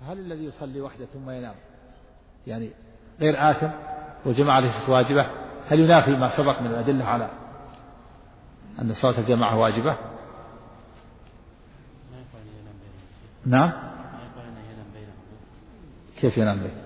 هل الذي يصلي وحده ثم ينام يعني غير آثم والجماعة ليست واجبة؟ هل ينافي ما سبق من الأدلة على أن صلاة الجماعة واجبة؟ نعم. كيف ينام بين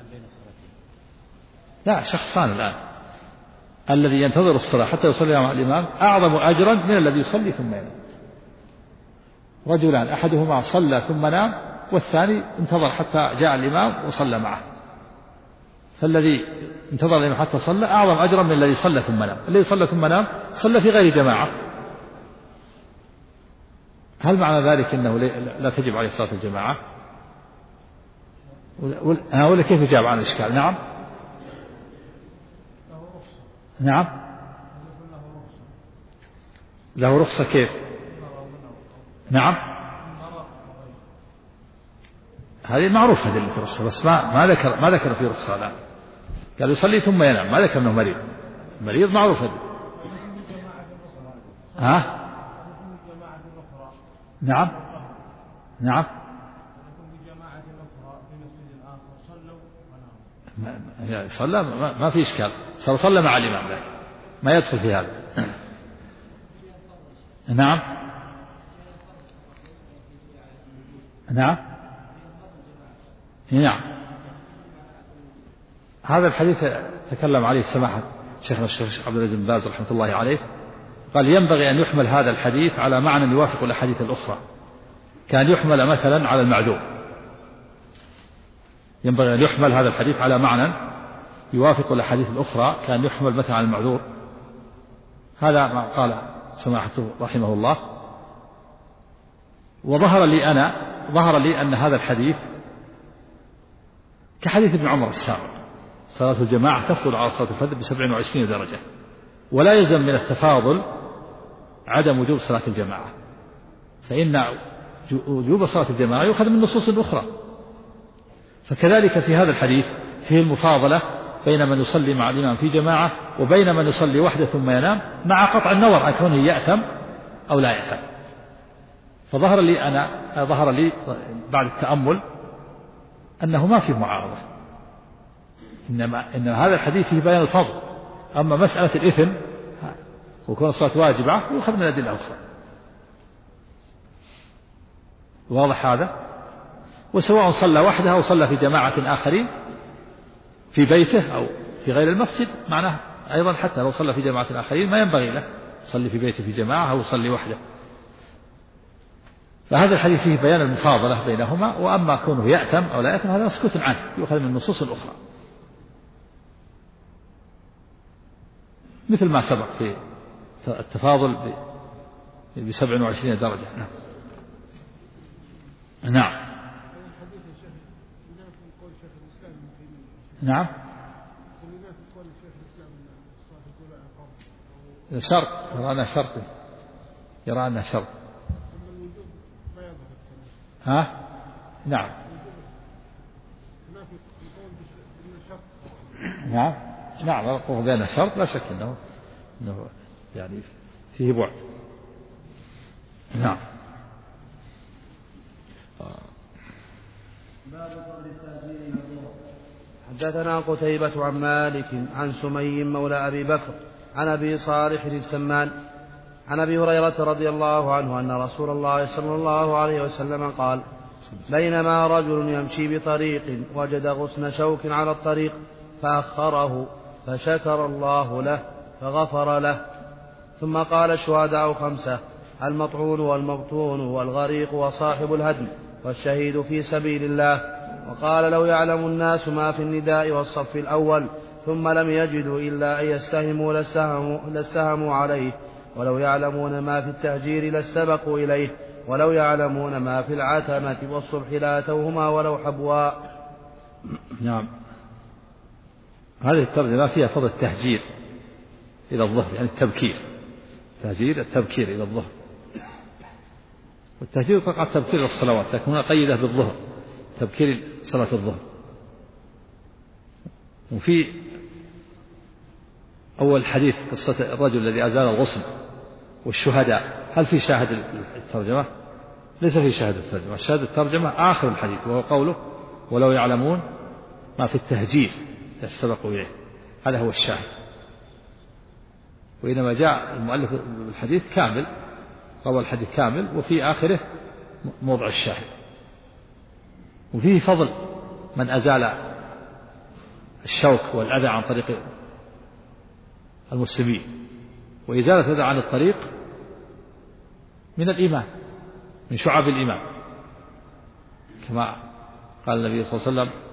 لا شخصان الآن، الذي ينتظر الصلاة حتى يصلي مع الإمام أعظم أجرا من الذي يصلي ثم ينام. رجلان أحدهما صلى ثم نام والثاني انتظر حتى جاء الإمام وصلى معه، فالذي انتظر الإمام حتى صلى أعظم أجرا من الذي صلى ثم نام. الذي صلى ثم نام صلى في غير جماعة. هل معنى ذلك أنه لا تجب عليه صلاة الجماعة؟ ولا كيف يجاب عن الإشكال؟ نعم نعم له رخصة. كيف؟ نعم هذه معروفة دليل الرخصة، بس ما ذكر في رخصة الآن. قال يصلي ثم ينام، ما ذكر أنه مريض معروفة دي. ها نعم نعم صلى ما في إشكال، صلى مع الإمام لكن ما يدخل في هذا. نعم نعم نعم هذا الحديث تكلم عليه سماحة شيخنا الشيخ عبد العزيز بن باز رحمة الله عليه، قال ينبغي أن يحمل هذا الحديث على معنى يوافق الأحاديث الأخرى، كان يحمل مثلا على المعذور. ينبغي أن يحمل هذا الحديث على معنى يوافق الأحاديث الأخرى، كان يحمل مثلا على المعذور. هذا ما قال سماحته رحمه الله. وظهر لي أن هذا الحديث كحديث ابن عمر السابق، صلاة الجماعة تفضل على صلاة الفجر ب27 درجة، ولا يلزم من التفاضل عدم وجوب صلاة الجماعة، فإن وجوب صلاة الجماعة يؤخذ من نصوص أخرى. فكذلك في هذا الحديث فيه المفاضلة بين من يصلي مع الإمام في جماعة وبين من يصلي وحده ثم ينام، مع قطع النظر عن كونه يأثم أو لا يأثم. فظهر لي بعد التأمل أنه ما فيه معارضة، إن هذا الحديث فيه بيان الفضل. أما مسألة الإثم وكون الصلاة واجبة يؤخذ من أدلة أخرى. واضح هذا؟ وسواء صلى وحده أو صلى في جماعة آخرين في بيته أو في غير المسجد معناه أيضا، حتى لو صلى في جماعة آخرين ما ينبغي له يصلي في بيته في جماعة أو يصلي وحده. فهذا الحديث فيه بيان المفاضلة بينهما، وأما كونه يأثم أو لا يأثم هذا مسكوت عنه، يؤخذ من النصوص الأخرى، مثل ما سبق في التفاضل ب27 درجة. نعم نعم شرط، يرى أنها شرط. ها نعم نعم نعم الوقوف بين الشرط لا شك أنه يعني فيه بعد. نعم. حدثنا قتيبة عن مالك عن سمي مولى أبي بكر عن أبي صالح السمان عن أبي هريرة رضي الله عنه أن رسول الله صلى الله عليه وسلم قال: بينما رجل يمشي بطريق وجد غصن شوك على الطريق فأخره فشكر الله له فغفر له. ثم قال: الشهداء 5: المطعون والمبطون والغريق وصاحب الهدم والشهيد في سبيل الله. وقال: لو يعلم الناس ما في النداء والصف الأول ثم لم يجدوا إلا أن يستهموا لاستهموا عليه، ولو يعلمون ما في التهجير لاستبقوا إليه، ولو يعلمون ما في العتمة والصبح لاتوهما ولو حبوا. نعم. هذه الترجمة فيها فضل التهجير إلى الظهر، يعني التبكير إلى الظهر. والتهجير تقع تبكير الصلوات، لكن هنا قيده بالظهر، تبكير صلاة الظهر. وفي أول حديث قصة الرجل الذي أزال الغصن والشهداء، هل في شاهد الترجمة؟ ليس في شاهد الترجمة. شاهد الترجمة آخر الحديث، وهو قوله: ولو يعلمون ما في التهجير يستبقوا إليه. هذا هو الشاهد. وإنما جاء المؤلف بالحديث كامل، روى الحديث كامل، وفي آخره موضع الشاهد. وفيه فضل من أزال الشوك والأذى عن طريق المسلمين، وإزالة الأذى عن الطريق من الإيمان، من شعب الإيمان، كما قال النبي صلى الله عليه وسلم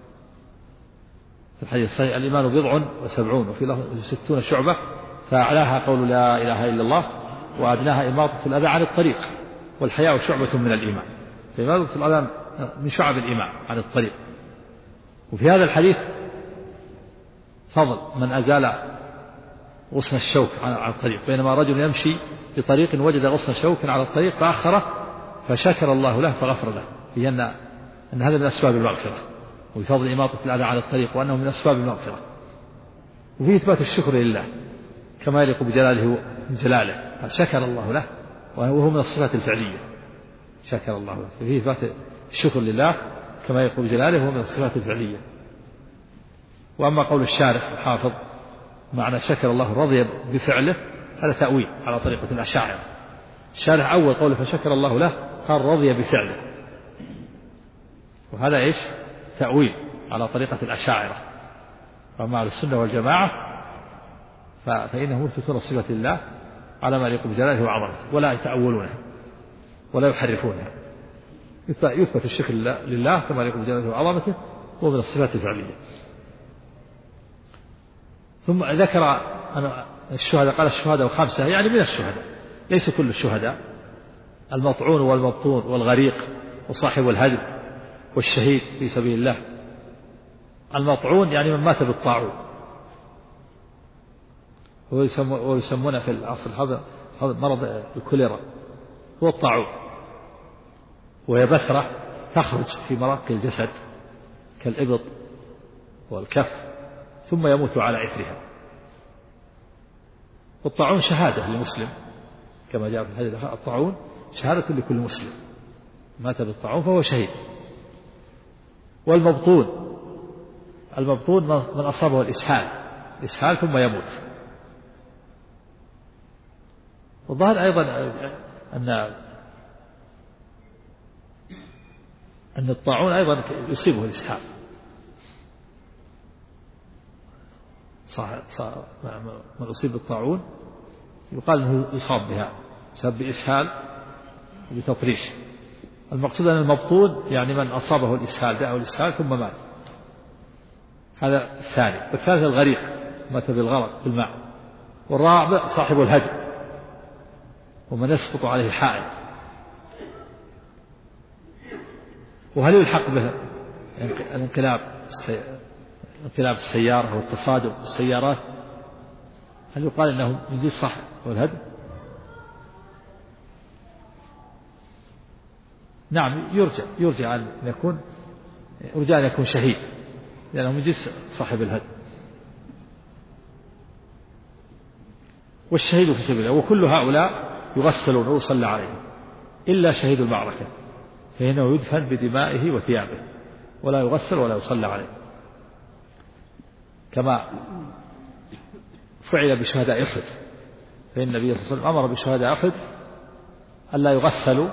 في الحديث الصحيح: الإيمان 70 وفي لفظ 60 شعبة، فأعلاها قول لا إله إلا الله، وأدناها إماطة الأذى عن الطريق، والحياء شعبة من الإيمان. فإماطة الأذى من شعب الإيمان عن الطريق. وفي هذا الحديث فضل من أزال غصن الشوك عن الطريق، بينما رجل يمشي بطريق وجد غصن شوك على الطريق فأخره فشكر الله له فغفر له، في أن هذا من أسباب المغفرة، وفضل إماطة الأذى عن الطريق وأنه من أسباب المغفرة. وفي إثبات الشكر لله كما يليق بجلاله، فشكر الله له وهو من الصفات الفعلية، شكر الله له. ففي إثبات الشكر لله كما يليق بجلاله وهو من الصفات الفعلية. وأما قول الشارح الحافظ معنى شكر الله رضي بفعله، هذا تأويل على طريقة الأشاعرة. الشارح أول قوله فشكر الله له قال رضي بفعله، وهذا إيش؟ تأويل على طريقة الأشاعرة. وأما على السنة والجماعة فإنهم يثبتون صفة الله على ما يليق بجلاله وعظمته، ولا يتأولونها ولا يحرفونها. يثبت الشكر لله كما يليق بجلاله وعظمته، وهو من الصفات الفعلية. ثم ذكر الشهداء، قال الشهداء 5، يعني من الشهداء، ليس كل الشهداء: المطعون والمبطون والغريق وصاحب الهدم والشهيد في سبيل الله. المطعون يعني من مات بالطاعون، ويسمونه في العصر الحاضر مرض الكوليرا، هو الطاعون، وهي بثرة تخرج في مراكل الجسد كالإبط والكف ثم يموت على إثرها. والطاعون شهادة للمسلم كما جاء في الحديث: الطاعون شهادة لكل مسلم، مات بالطاعون فهو شهيد. والمبطون، المبطون من أصابه الإسهال ثم يموت. والظاهر أيضا أن الطاعون أيضا يصيبه الإسهال، من أصيب بالطاعون يقال أنه يصاب بها بسبب بإسهال وبتطريش. المقصود أن المبطون يعني من أصابه الإسهال، دعه الإسهال ثم مات. هذا الثاني. والثالث الغريق، مات بالغرق بالماء. والرابع صاحب الهدم، ومن يسقط عليه الحائط. وهل يلحق به انقلاب السيارة والتصادم بالسيارات؟ هل يقال انه من جنس صاحب والهدم؟ نعم، يرجى أن يكون شهيد، لأنه من جنس صاحب الهدم. والشهيد في سبيل الله. وكل هؤلاء يغسلون ويصلى عليهم إلا شهيد المعركة، فإنه يدفن بدمائه وثيابه، ولا يغسل ولا يصلى عليه، كما فعل بشهداء أحد. فإن النبي صلى الله عليه وسلم أمر بشهداء أحد ألا يغسلوا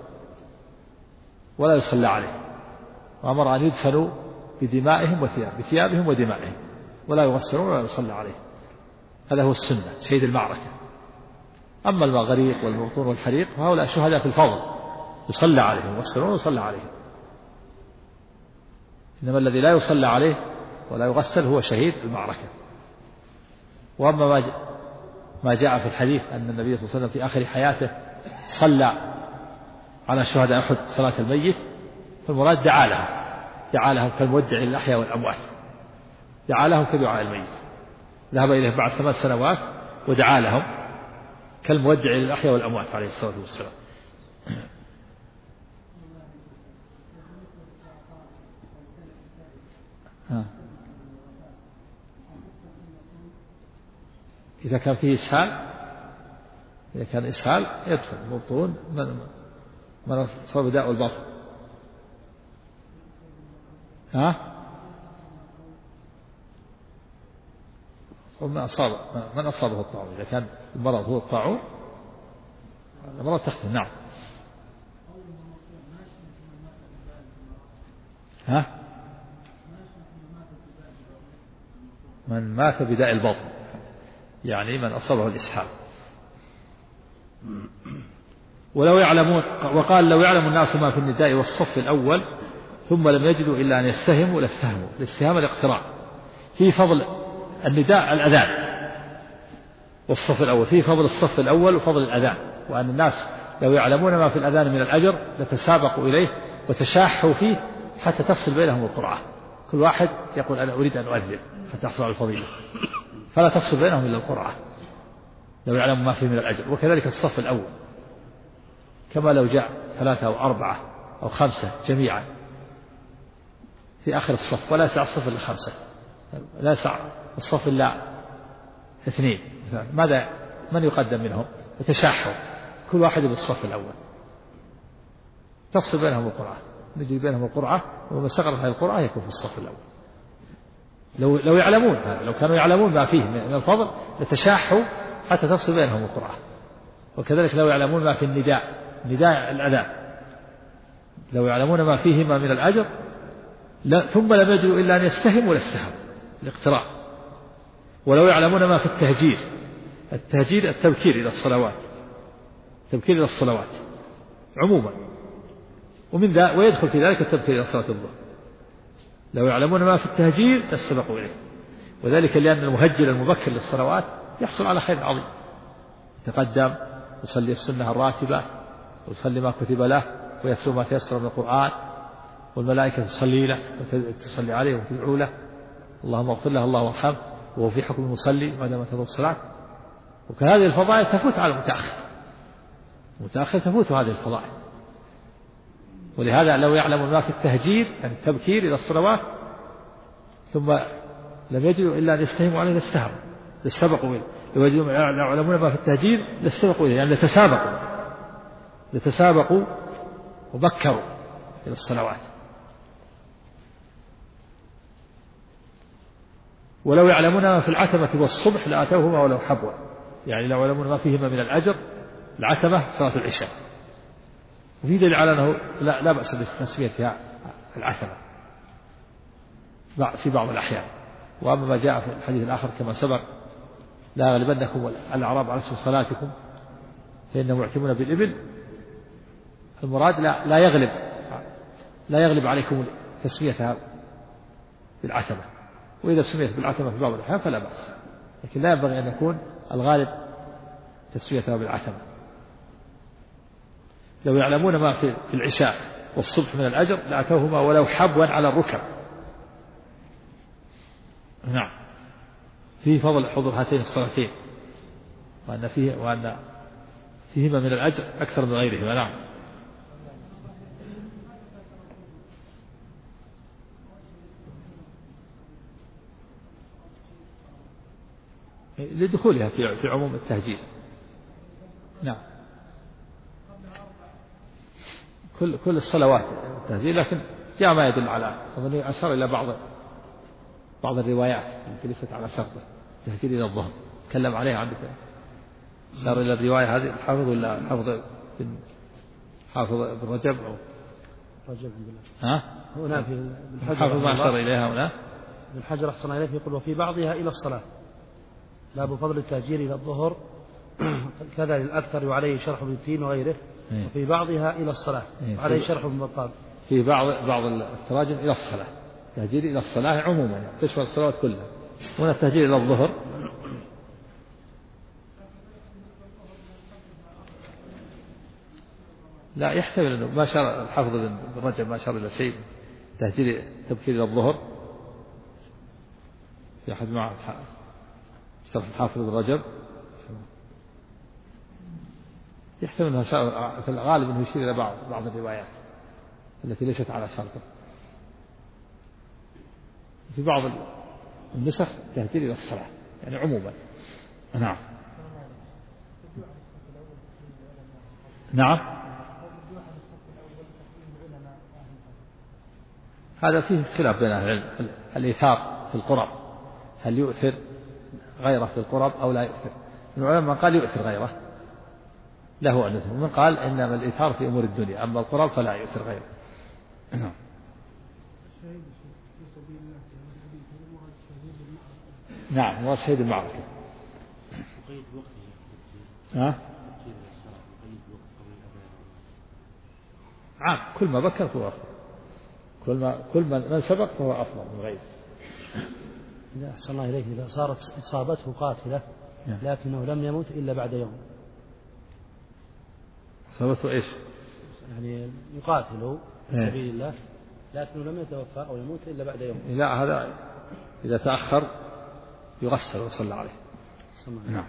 ولا يصلى عليه، وأمر أن يدفنوا بدمائهم بثيابهم ودمائهم، ولا يغسلون ولا يصلى عليه. هذا هو السنة، شهيد المعركة. أما الغريق والمبطون والحريق فهؤلاء شهداء في الفضل، يصلى عليهم، يغسلون ويصلى عليهم. إنما الذي لا يصلى عليه ولا يغسل هو شهيد المعركة. وأما ما جاء في الحديث أن النبي صلى الله عليه وسلم في آخر حياته صلى على شهداء أحد صلاة الميت، فالمراد دعا لهم كالمودع للأحياء والأموات، دعا لهم كدعاء الميت. ذهب إليه بعد 8 سنوات ودعا لهم كالمودع للأحياء والأموات عليه الصلاة والسلام. إذا كان فيه إسهال يدخل مبطون من صاب داء البطن. ها؟ من أصابه الطاعون، إذا كان المرض هو الطاعون المرض تختلف. نعم. ها؟ من مات بداء البطن يعني من أصابه الإسهال. ولو يعلمون، وقال لو يعلم الناس ما في النداء والصف الأول ثم لم يجدوا إلا أن يستهموا لاستهموا. الاستهام الاقتراع. في فضل النداء الأذان، والصف الأول في فضل الصف الأول وفضل الأذان، وأن الناس لو يعلمون ما في الأذان من الأجر لتسابقوا إليه وتشاحوا فيه حتى تفصل بينهم القرعة. كل واحد يقول أنا أريد أن أؤذن حتى أحصل على الفضيلة، فلا تفصل بينهم إلا القرعة لو يعلم ما فيه من الأجر. وكذلك الصف الأول، كما لو جاء 3 أو 4 أو 5 جميعا في آخر الصف، ولا يسع الصف إلا 5، لا يسع الصف إلا 2، ماذا من يقدم منهم؟ يتشاحوا كل واحد بالصف الأول، تفصل بينهم القرعة، نجري بينهم القرعة، ومن استغرق هذه القرعة يكون في الصف الأول. لو يعلمون هذا، لو كانوا يعلمون ما فيه من الفضل لتشاحوا حتى تفصل بينهم القرعة. وكذلك لو يعلمون ما في النداء، نداء الأذان، لو يعلمون ما فيهما من الأجر ثم لم يجدوا إلا أن يستهموا لاستهموا الاقتراع. ولو يعلمون ما في التهجير، التهجير التبكير إلى الصلوات، التبكير إلى الصلوات عموما، ومن ذا ويدخل في ذلك التبكير إلى صلاة الظهر. لو يعلمون ما في التهجير لاستبقوا إليه، وذلك لأن المهجر المبكر للصلوات يحصل على خير عظيم، يتقدم يصلي السنة الراتبة ويصلي ما كتب له ويتلو ما تيسر من القرآن، والملائكة تصلي له وتصلي عليه وتدعو له اللهم اغفر له اللهم ارحمه، وهو في حكم المصلي ما دام تفوت الصلاة. وكان هذه الفضائل تفوت على المتأخر تفوت هذه الفضائل. ولهذا لو يعلم ما في التهجير يعني التبكير إلى الصلوات ثم لم يجدوا إلا أن يستهموا عليه لاستبقوا إليه. لو يعلمون ما في التهجير لاستبقوا إليه، يعني لتسابقوا وبكروا إلى الصلوات. ولو يعلمون ما في العتمة والصبح لأتوهما ولو حبوا، يعني لو يعلمون ما فيهما من الأجر العتمة صلاة العشاء. وفي دليل على أنه لا بأس بتسميتها العتمة في بعض الأحيان. وأما ما جاء في الحديث الآخر كما سبق لا يغلبنكم الأعراب على اسم صلاتكم فإنهم يعتمون بالإبل، المراد لا يغلب عليكم تسميتها بالعتمة. وإذا سميت بالعتمة في بعض الأحيان فلا بأس، لكن لا ينبغي أن يكون الغالب تسميتها بالعتمة. لو يعلمون ما في العشاء والصبح من الأجر لأتوهما ولو حبوا على الركب. نعم. فيه فضل حضور هاتين الصلاتين، وأن فيهما من الأجر أكثر من غيرهما. نعم. لدخولها في عموم التهجير. نعم. كل الصلوات التهجير، لكن جاء ما يدل على أظن أشار إلى بعض الروايات التي ليست على شرطه تهجير إلى الظهر تكلم عليها عندك، أشار إلى الرواية هذه الحافظ ولا حافظ بن رجب أو رجب ها هنا في الحافظ ما أشار إليها هنا ابن حجر أحسن إليه يقول وفي بعضها إلى الصلاة باب فضل التهجير إلى الظهر كذا للأكثر وعليه شرح ابن تيمية وغيره. وفي بعضها إلى الصلاة عليه شرح ابن بطال. في بعض التراجم إلى الصلاة، التهجير إلى الصلاة عموما يعني تشمل الصلوات كلها. هنا التهجير إلى الظهر لا يحتمل أنه ما شار الحافظ بن رجب ما شار إلى شيء تهجير تبكير إلى الظهر في أحد مع شرح الحافظ بن رجب يحتمل أنها في الغالب أنه يشير إلى بعض الروايات التي ليست على شرطه. في بعض النسخ تهجير إلى الصلاة يعني عموما. نعم. نعم. هذا فيه خلاف بين أهل العلم. الإيثار في القرب، هل يؤثر غيره في القرب أو لا يؤثر؟ من العلماء من قال يؤثر غيره له أن يؤثر، ومن قال إنما الإيثار في أمور الدنيا، أما القرب فلا يؤثر غيره. نعم، هو شهيد المعركة. عام، كل ما بكر فهو أفضل، كل من سبق فهو أفضل من غيره. إذا أحسن الله إليك، إذا صارت إصابته قاتلة لكنه لم يمت إلا بعد يوم. إصابته إيش؟ يعني يقاتله في سبيل الله لكنه لم يتوفى أو يموت إلا بعد يوم. لا، هذا إذا تأخر يغسل ويصلى عليه. نعم.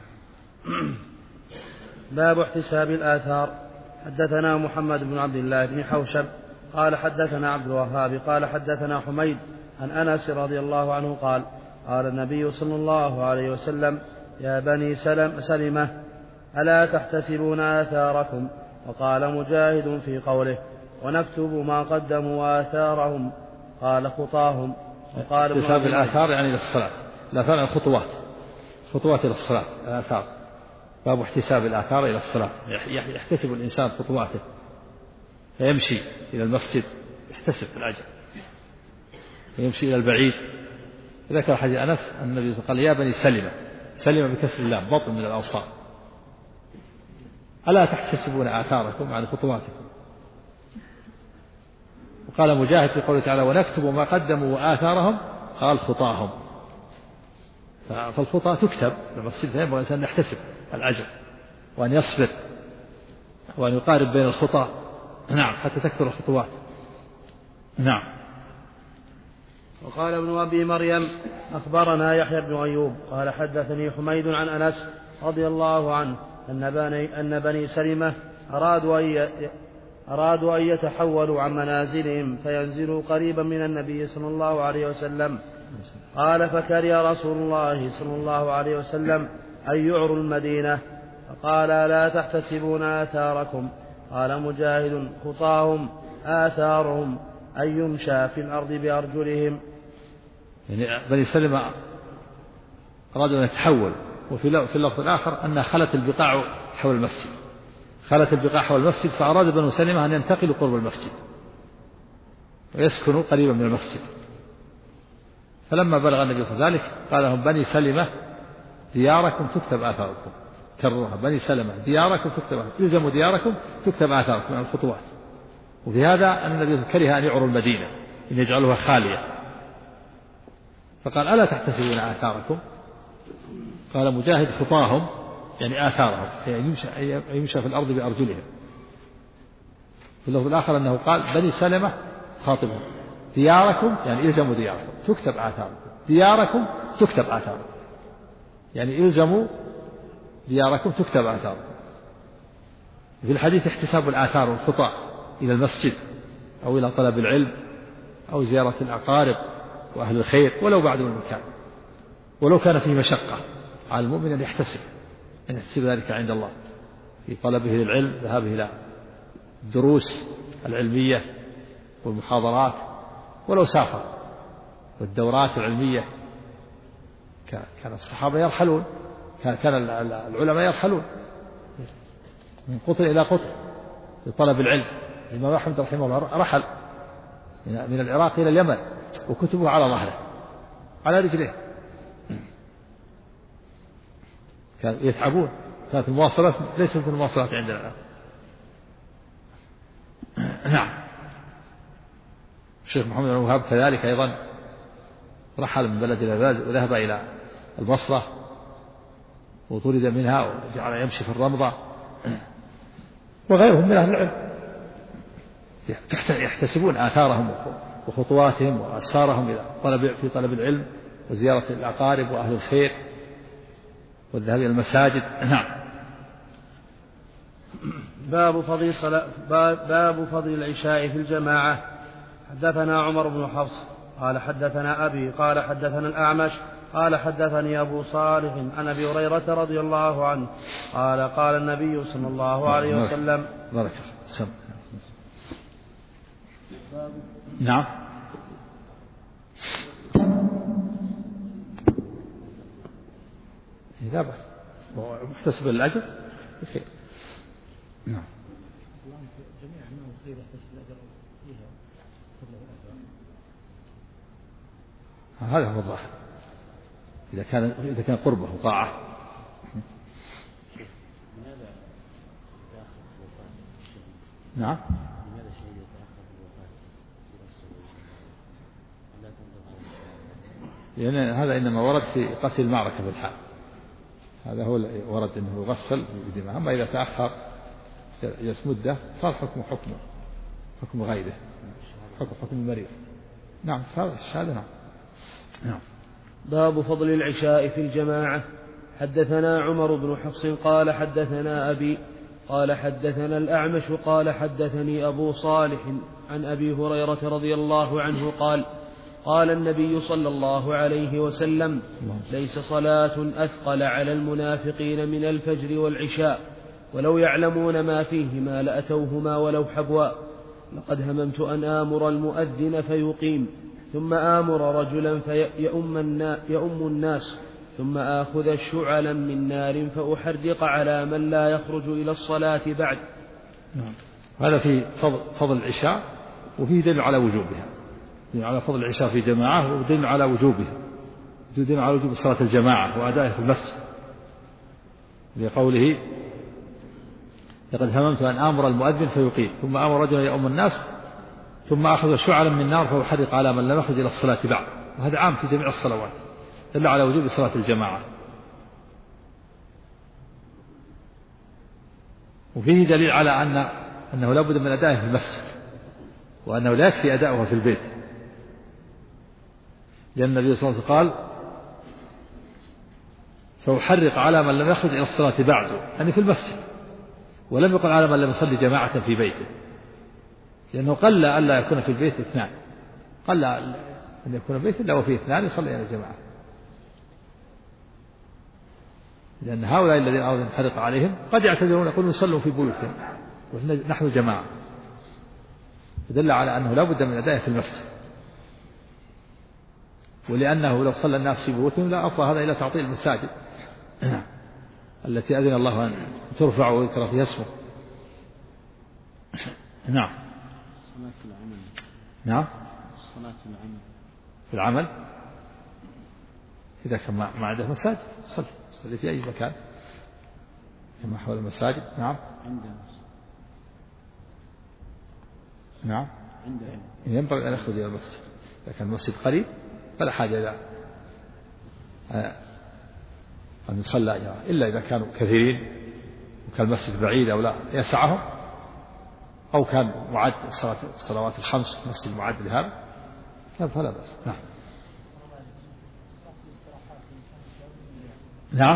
باب احتساب الآثار. حدثنا محمد بن عبد الله بن حوشب قال حدثنا عبد الوهاب قال حدثنا حميد عن أنس رضي الله عنه قال قال النبي صلى الله عليه وسلم: يا بني سلمة ألا تحتسبون آثاركم؟ وقال مجاهد في قوله: ونكتب ما قدموا وآثارهم قال خطاهم. وقال احتساب الآثار يعني للصلاة، الآثار يعني خطوات إلى الصلاة، الآثار. باب احتساب الآثار إلى الصلاة، يحتسب الإنسان خطواته فيمشي إلى المسجد يحتسب الأجر، ويمشي إلى البعيد. ذكر حديث أنس أن النبي قال: يا بني سلمة بكسر اللام، بطن من الأوصال، ألا تحتسبون آثاركم يعني خطواتكم؟ وقال مجاهد في قوله تعالى: ونكتب ما قدموا وآثارهم قال خطاهم. فالخطى تكتب المسجد، فينبغي الإنسان أن يحتسب الأجر وأن يصبر وأن يقارب بين الخطى، نعم، حتى تكثر الخطوات. نعم. وقال ابن أبي مريم: أخبرنا يحيى بن أيوب قال حدثني حميد عن أنس رضي الله عنه أن بني سلمة أرادوا أن يتحولوا عن منازلهم فينزلوا قريبا من النبي صلى الله عليه وسلم. قال: فكره رسول الله صلى الله عليه وسلم أن يعروا المدينة، فقال: لا تحتسبون آثاركم؟ قال مجاهد: خطاهم آثارهم أن يمشى في الأرض بأرجلهم. يعني بني سلمة أرادوا أن يتحول، وفي اللفظ الآخر أنها خلت البقاع حول المسجد، فأراد بنو سلمة أن ينتقلوا قرب المسجد ويسكنوا قريبا من المسجد. فلما بلغ النبي صلى الله عليه وسلم ذلك قال لهم: بني سلمة دياركم تكتب آثاركم. كررها: بني سلمة دياركم تكتب آثاركم، يلزموا دياركم تكتب آثاركم يعني الخطوات. وفي هذا أن النبي كره أن يعروا المدينة، أن يجعلوها خالية، فقال: ألا تحتسبون آثاركم؟ قال مجاهد: خطاهم يعني آثارهم، يعني يمشى في الأرض بأرجلهم. في اللفظ الآخر أنه قال: بني سلمة خاطبهم دياركم يعني إلزموا دياركم تكتب آثاركم، دياركم تكتب آثاركم يعني إلزموا دياركم تكتب آثاركم. في الحديث احتساب الآثار والخطى إلى المسجد أو إلى طلب العلم أو زيارة الأقارب وأهل الخير ولو بعد المكان، ولو كان فيه مشقة على المؤمن أن يحتسب ذلك عند الله في طلبه للعلم، ذهابه إلى الدروس العلمية والمحاضرات ولو سافر، والدورات العلمية. كان الصحابة يرحلون، كان العلماء يرحلون من قطر إلى قطر لطلب العلم. الإمام أحمد رحمه الله رحل من العراق إلى اليمن وكتبه على ظهره على رجليه، كانوا يتعبون. كانت المواصلات ليست مثل المواصلات عندنا الآن. نعم. الشيخ محمد بن وهاب كذلك أيضا رحل من بلد إلى بلد وذهب إلى البصرة وطرد منها وجعل يمشي في الرمضة، وغيرهم من أهل العلم يحتسبون آثارهم وخطواتهم وأسفارهم في طلب العلم وزيارة الأقارب وأهل الخير والذهاب إلى المساجد. نعم. باب فضل العشاء في الجماعة. حدثنا عمر بن حفص قال حدثنا أبي قال حدثنا الأعمش قال حدثني أبو صالح عن أبي هريرة رضي الله عنه قال قال النبي صلى الله عليه وسلم: نعم. لا بأس محتسب الأجر بخير. نعم. جميع أنه خير يحتسب الأجر فيها قبل الأجر. هذا هو الظاهر إذا كان قربه وطاعة. نعم. لماذا الشهيد يتأخر في الوفاة إلى الصبح لا تنظر على لأن هذا إنما ورد في قتل المعركة في الحال، هذا هو ورد أنه يغسل بدماء. أما إذا تأخر مدة صار حكم غيره، حكم المريض. نعم هذا الشهادة. نعم. باب فضل العشاء في الجماعة. حدثنا عمر بن حفص قال حدثنا أبي قال حدثنا الأعمش قال حدثني أبو صالح عن أبي هريرة رضي الله عنه قال قال النبي صلى الله عليه وسلم ليس صلاة أثقل على المنافقين من الفجر والعشاء ولو يعلمون ما فيهما لأتوهما ولو حبوا. لقد هممت أن آمر المؤذن فيقيم ثم آمر رجلا فيؤم الناس ثم آخذ شعلا من نار فأحرق على من لا يخرج إلى الصلاة بعد. هذا في فضل العشاء وفيه دليل على وجوبها، على فضل العشاء في جماعة ودليل على وجوبها، دليل على وجوب صلاة الجماعة وأدائها في المسجد لقوله لقد هممت أن آمر المؤذن فيقيم ثم آمر رجلا يؤم الناس ثم أخذ شعلا من نار فأحرق على من لم يخرج إلى الصلاة بعد. وهذا عام في جميع الصلوات، دل على وجوب صلاة الجماعة. وفيه دليل على أنه لا بد من أدائه في المسجد وأنه لا يكفي أداؤها في البيت، لأن النبي صلى الله عليه وسلم قال فأحرق على من لم يخرج إلى الصلاة بعده، يعني في المسجد، ولم يقل على من لم يصلي جماعة في بيته، لأنه قل ألا يكون في البيت اثنان، قل أن يكون البيت إلا وفيه اثنان يصلي إلى جماعة، لأن هؤلاء الذين أراد أن يحرق عليهم قد يعتذرون يقولون يصلوا في بيوتهم ونحن جماعة، فدل على أنه لا بد من أدائه في المسجد. ولأنه لو صلى الناس في بيوتهم لا أفضل هذا إلى تعطيل المساجد التي أذن الله أن ترفع ويذكر فيها اسمه. نعم. الصلاة في العمل. نعم. الصلاة في العمل. في العمل إذا كان ما عنده مساجد صلي في أي مكان كما حول المساجد. نعم. نعم. ينبغي أن يخرج إلى المسجد، إذا كان المسجد قريب فلا حاجة إلى أن يصلى إلا إذا كانوا كثيرين وكان المسجد بعيد أو لا يسعهم، أو كان معد الصلوات الخمس مسجد معد لهذا فلا بأس. نعم. نعم.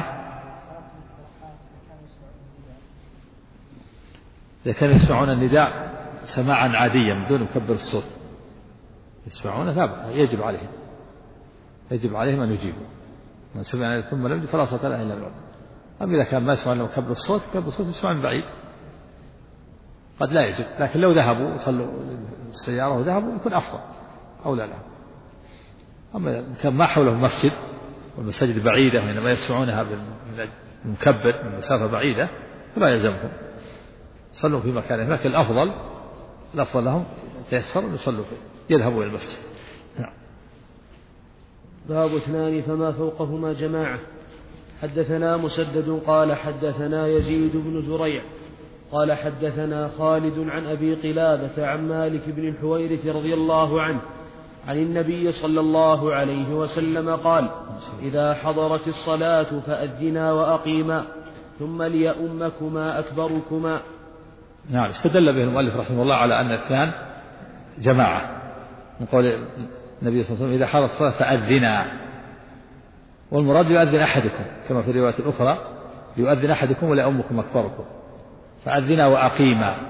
إذا كانوا يسمعون النداء سماعا عاديا من دون مكبر الصوت يسمعونه لا يجب عليهم أن يجيبوا. من سمع ثم لم يجب فلا صلاة له إلا بالعذر. أما إذا كان ما يسمع إلا مكبر الصوت يسمع من بعيد قد لا يجب، لكن لو ذهبوا وصلوا السيارة وذهبوا يكون أفضل أولى لهم. أما كان ما حوله مسجد والمساجد بعيدة وإنما يسمعونها بالمكبر من مسافة بعيدة فلا يلزمهم، صلوا في مكانهم، لكن الأفضل لهم يتيسروا يصلوا فيه يذهبوا إلى المسجد. نعم. باب 2 فما فوقهما جماعة. حدثنا مسدد قال حدثنا يزيد بن زريع قال حدثنا خالد عن أبي قلابة عن مالك بن الحويرث رضي الله عنه عن النبي صلى الله عليه وسلم قال إذا حضرت الصلاة فأذنا وأقيما ثم ليؤمكما أكبركما. نعم. استدل به المؤلف رحمه الله على أن اثنان جماعة من قول النبي صلى الله عليه وسلم إذا حضر الصلاة فأذنا، والمراد يؤذن أحدكم كما في الرواية الأخرى يؤذن أحدكم ولا يؤمكم أكبركم، فأذنا وأقيما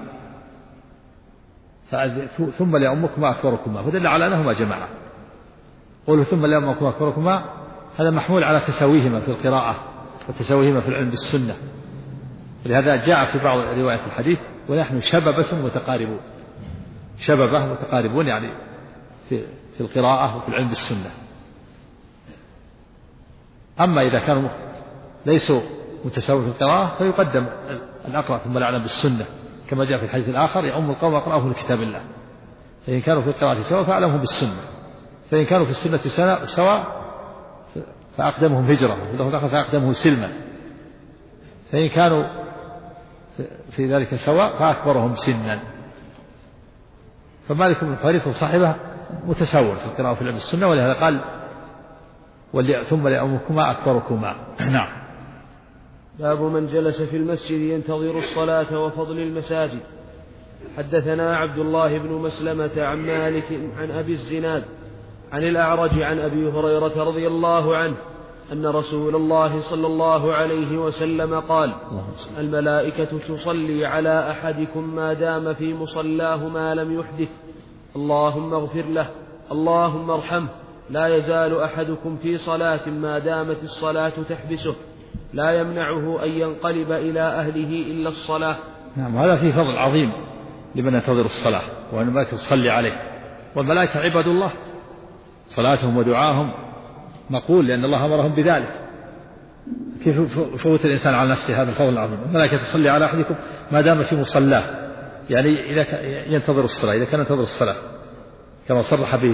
ثم ليؤمكما أكبركما، فدل على أنهما جماعة. قوله ثم ليؤمكما أكبركما هذا محمول على تساويهما في القراءة وتساويهما في العلم بالسنة، ولهذا جاء في بعض روايات الحديث ونحن شببة متقاربون، شببة متقاربون يعني في القراءة وفي العلم بالسنة. أما إذا كانوا ليسوا متساوين في القراءة فيقدم الأقرأ ثم الأعلم بالسنة، كما جاء في الحديث الآخر: يؤم القوم أقرأهم لكتاب الله. فإن كانوا في القراءة سواء فأعلمهم بالسنة، فإن كانوا في السنة سواء فأقدمهم هجرة، فأقدمه سلما، فإن كانوا في ذلك سواء فأكبرهم سنا. فمالك بن الحويرث وصاحبه متساوون في القراءة في علم السنة، ولهذا قال: ثم ليؤمكما أكبركما. نعم. باب من جلس في المسجد ينتظر الصلاة وفضل المساجد. حدثنا عبد الله بن مسلمة عن مالك عن أبي الزناد عن الأعرج عن أبي هريرة رضي الله عنه أن رسول الله صلى الله عليه وسلم قال: الملائكة تصلي على أحدكم ما دام في مصلاه ما لم يحدث، اللهم اغفر له، اللهم ارحمه. لا يزال أحدكم في صلاة ما دامت الصلاة تحبسه، لا يمنعه أن ينقلب إلى أهله إلا الصلاة. نعم. هذا فيه فضل عظيم لمن ينتظر الصلاة، وأن الملائكة تصلي عليه. والملائكة عباد الله، صلاتهم ودعاهم مقول، لأن الله أمرهم بذلك. كيف يفوت الإنسان على نفسه هذا الفضل العظيم؟ الملائكة تصلي على أحدكم ما دام في مصلاه، يعني إذا ينتظر الصلاة، إذا كان ينتظر الصلاة، كما صرح به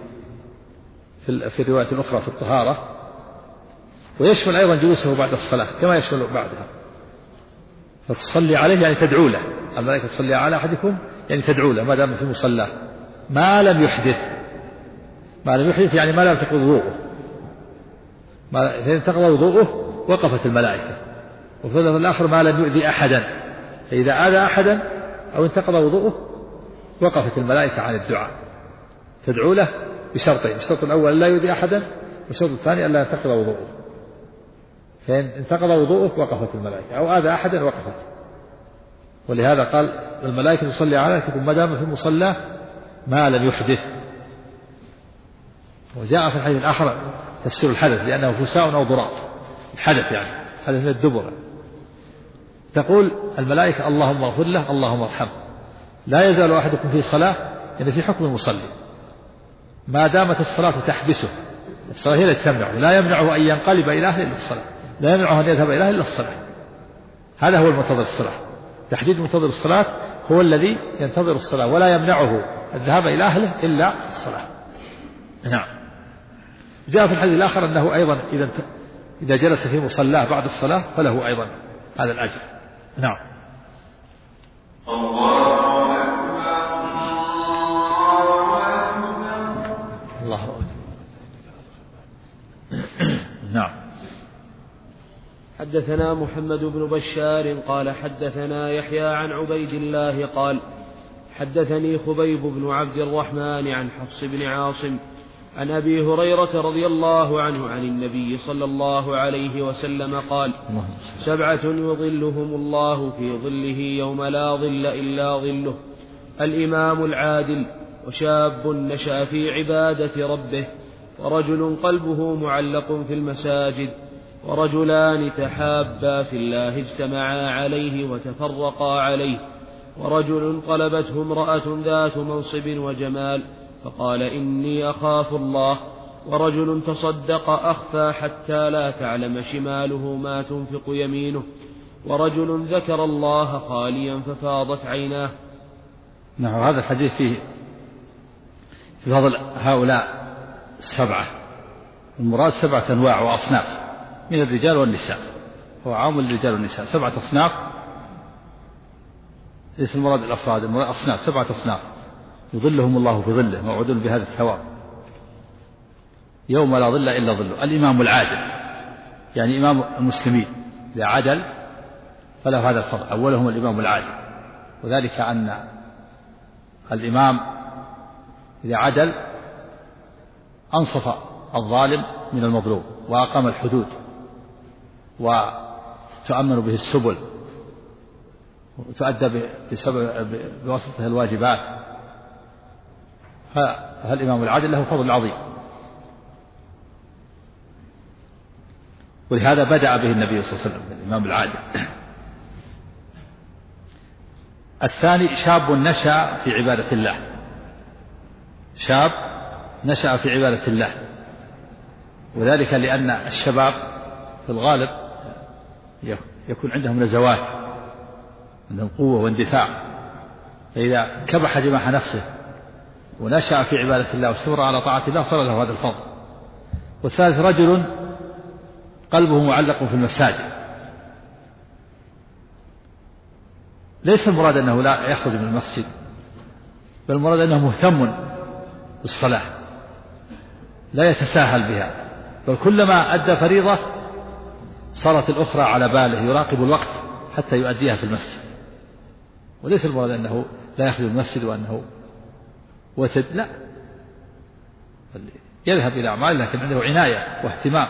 في رواية أخرى في الطهارة. ويشمل أيضا جلوسه بعد الصلاة كما يشمل بعدها. فتصلي عليه يعني تدعو له، الملائكة تصلي على أحدكم يعني تدعو له ما دام في مصلاه ما لم يحدث. ما لم يحدث يعني ما لم ينتقض وضوءه. إذا انتقض وضوءه وقفت الملائكة. وفي اللفظ الآخر: ما لم يؤذي أحدا. فإذا آذى أحدا أو انتقض وضوءه وقفت الملائكة عن الدعاء، تدعو له بشرطين: الشرط الأول لا يؤذي أحدا، والشرط الثاني ألا ينتقض وضوءه. فإن انتقض وضوءه وقفت الملائكة، أو آذى أحدا وقفت. ولهذا قال: الملائكة تصلي على أحدكم ما دام في المصلى ما لم يحدث. وجاء في الحديث الآخر تفسير الحدث لأنه فساء أو ضراط، الحدث يعني حدث من الدبر. تقول الملائكة: اللهم اغفر له، اللهم ارحمه. لا يزال أحدكم في صلاة، يعني في حكم المصلي، ما دامت الصلاة تحبسه. الصلاة هي التي تمنعه، لا يمنعه أن ينقلب إلى أهله إلا الصلاة، لا يمنعه أن يذهب إلى أهله إلا الصلاة. هذا هو المنتظر الصلاة. تحديد منتظر الصلاة هو الذي ينتظر الصلاة ولا يمنعه الذهاب إلى أهله إلا الصلاة. نعم. جاء في الحديث الآخر أنه أيضا إذا جلس في مصلاه بعد الصلاة فله أيضا هذا الأجر. نعم. الله أكبر. نعم. حدثنا محمد بن بشار قال حدثنا يحيى عن عبيد الله قال حدثني خبيب بن عبد الرحمن عن حفص بن عاصم عن أبي هريرة رضي الله عنه عن النبي صلى الله عليه وسلم قال: 7 يظلهم الله في ظله يوم لا ظل إلا ظله: الإمام العادل، وشاب نشأ في عبادة ربه، ورجل قلبه معلق في المساجد، ورجلان تحابا في الله اجتمعا عليه وتفرقا عليه، ورجل طلبته امرأة ذات منصب وجمال فقال: إني أخاف الله، ورجل تصدق أخفى حتى لا تعلم شماله ما تنفق يمينه، ورجل ذكر الله خاليا ففاضت عيناه. نعم. هذا الحديث فيه في فضل هؤلاء 7. المراد 7 أنواع وأصناف من الرجال والنساء، هو عام للرجال والنساء. 7 أصناف، ليس المراد الأفراد، المراد أصناف، 7 أصناف يظلهم الله في ظله، موعودون بهذا الثواب يوم لا ظل إلا ظله. الإمام العادل يعني إمام المسلمين، إذا عدل فله هذا الفضل. أولهم الإمام العادل، وذلك أن الإمام إذا عدل أنصف الظالم من المظلوم، وأقام الحدود، وتؤمن به السبل، وتؤدى بواسطة الواجبات. فالإمام العادل له فضل عظيم، ولهذا بدأ به النبي صلى الله عليه وسلم الإمام العادل. الثاني: شاب نشأ في عبادة الله. شاب نشأ في عبادة الله، وذلك لأن الشباب في الغالب يكون عندهم نزوات، عندهم قوة واندفاع، فإذا كبح جماح نفسه ونشأ في عبادة الله واستمر على طاعة الله صار له هذا الفضل. والثالث رجل قلبه معلق في المساجد، ليس المراد أنه لا يخرج من المسجد، بل المراد أنه مهتم بالصلاة لا يتساهل بها، بل كلما أدى فريضة صارت الأخرى على باله، يراقب الوقت حتى يؤديها في المسجد. وليس المراد أنه لا يخرج من المسجد وأنه وتد، لا، يذهب إلى أعمال لكن عنده عناية واهتمام.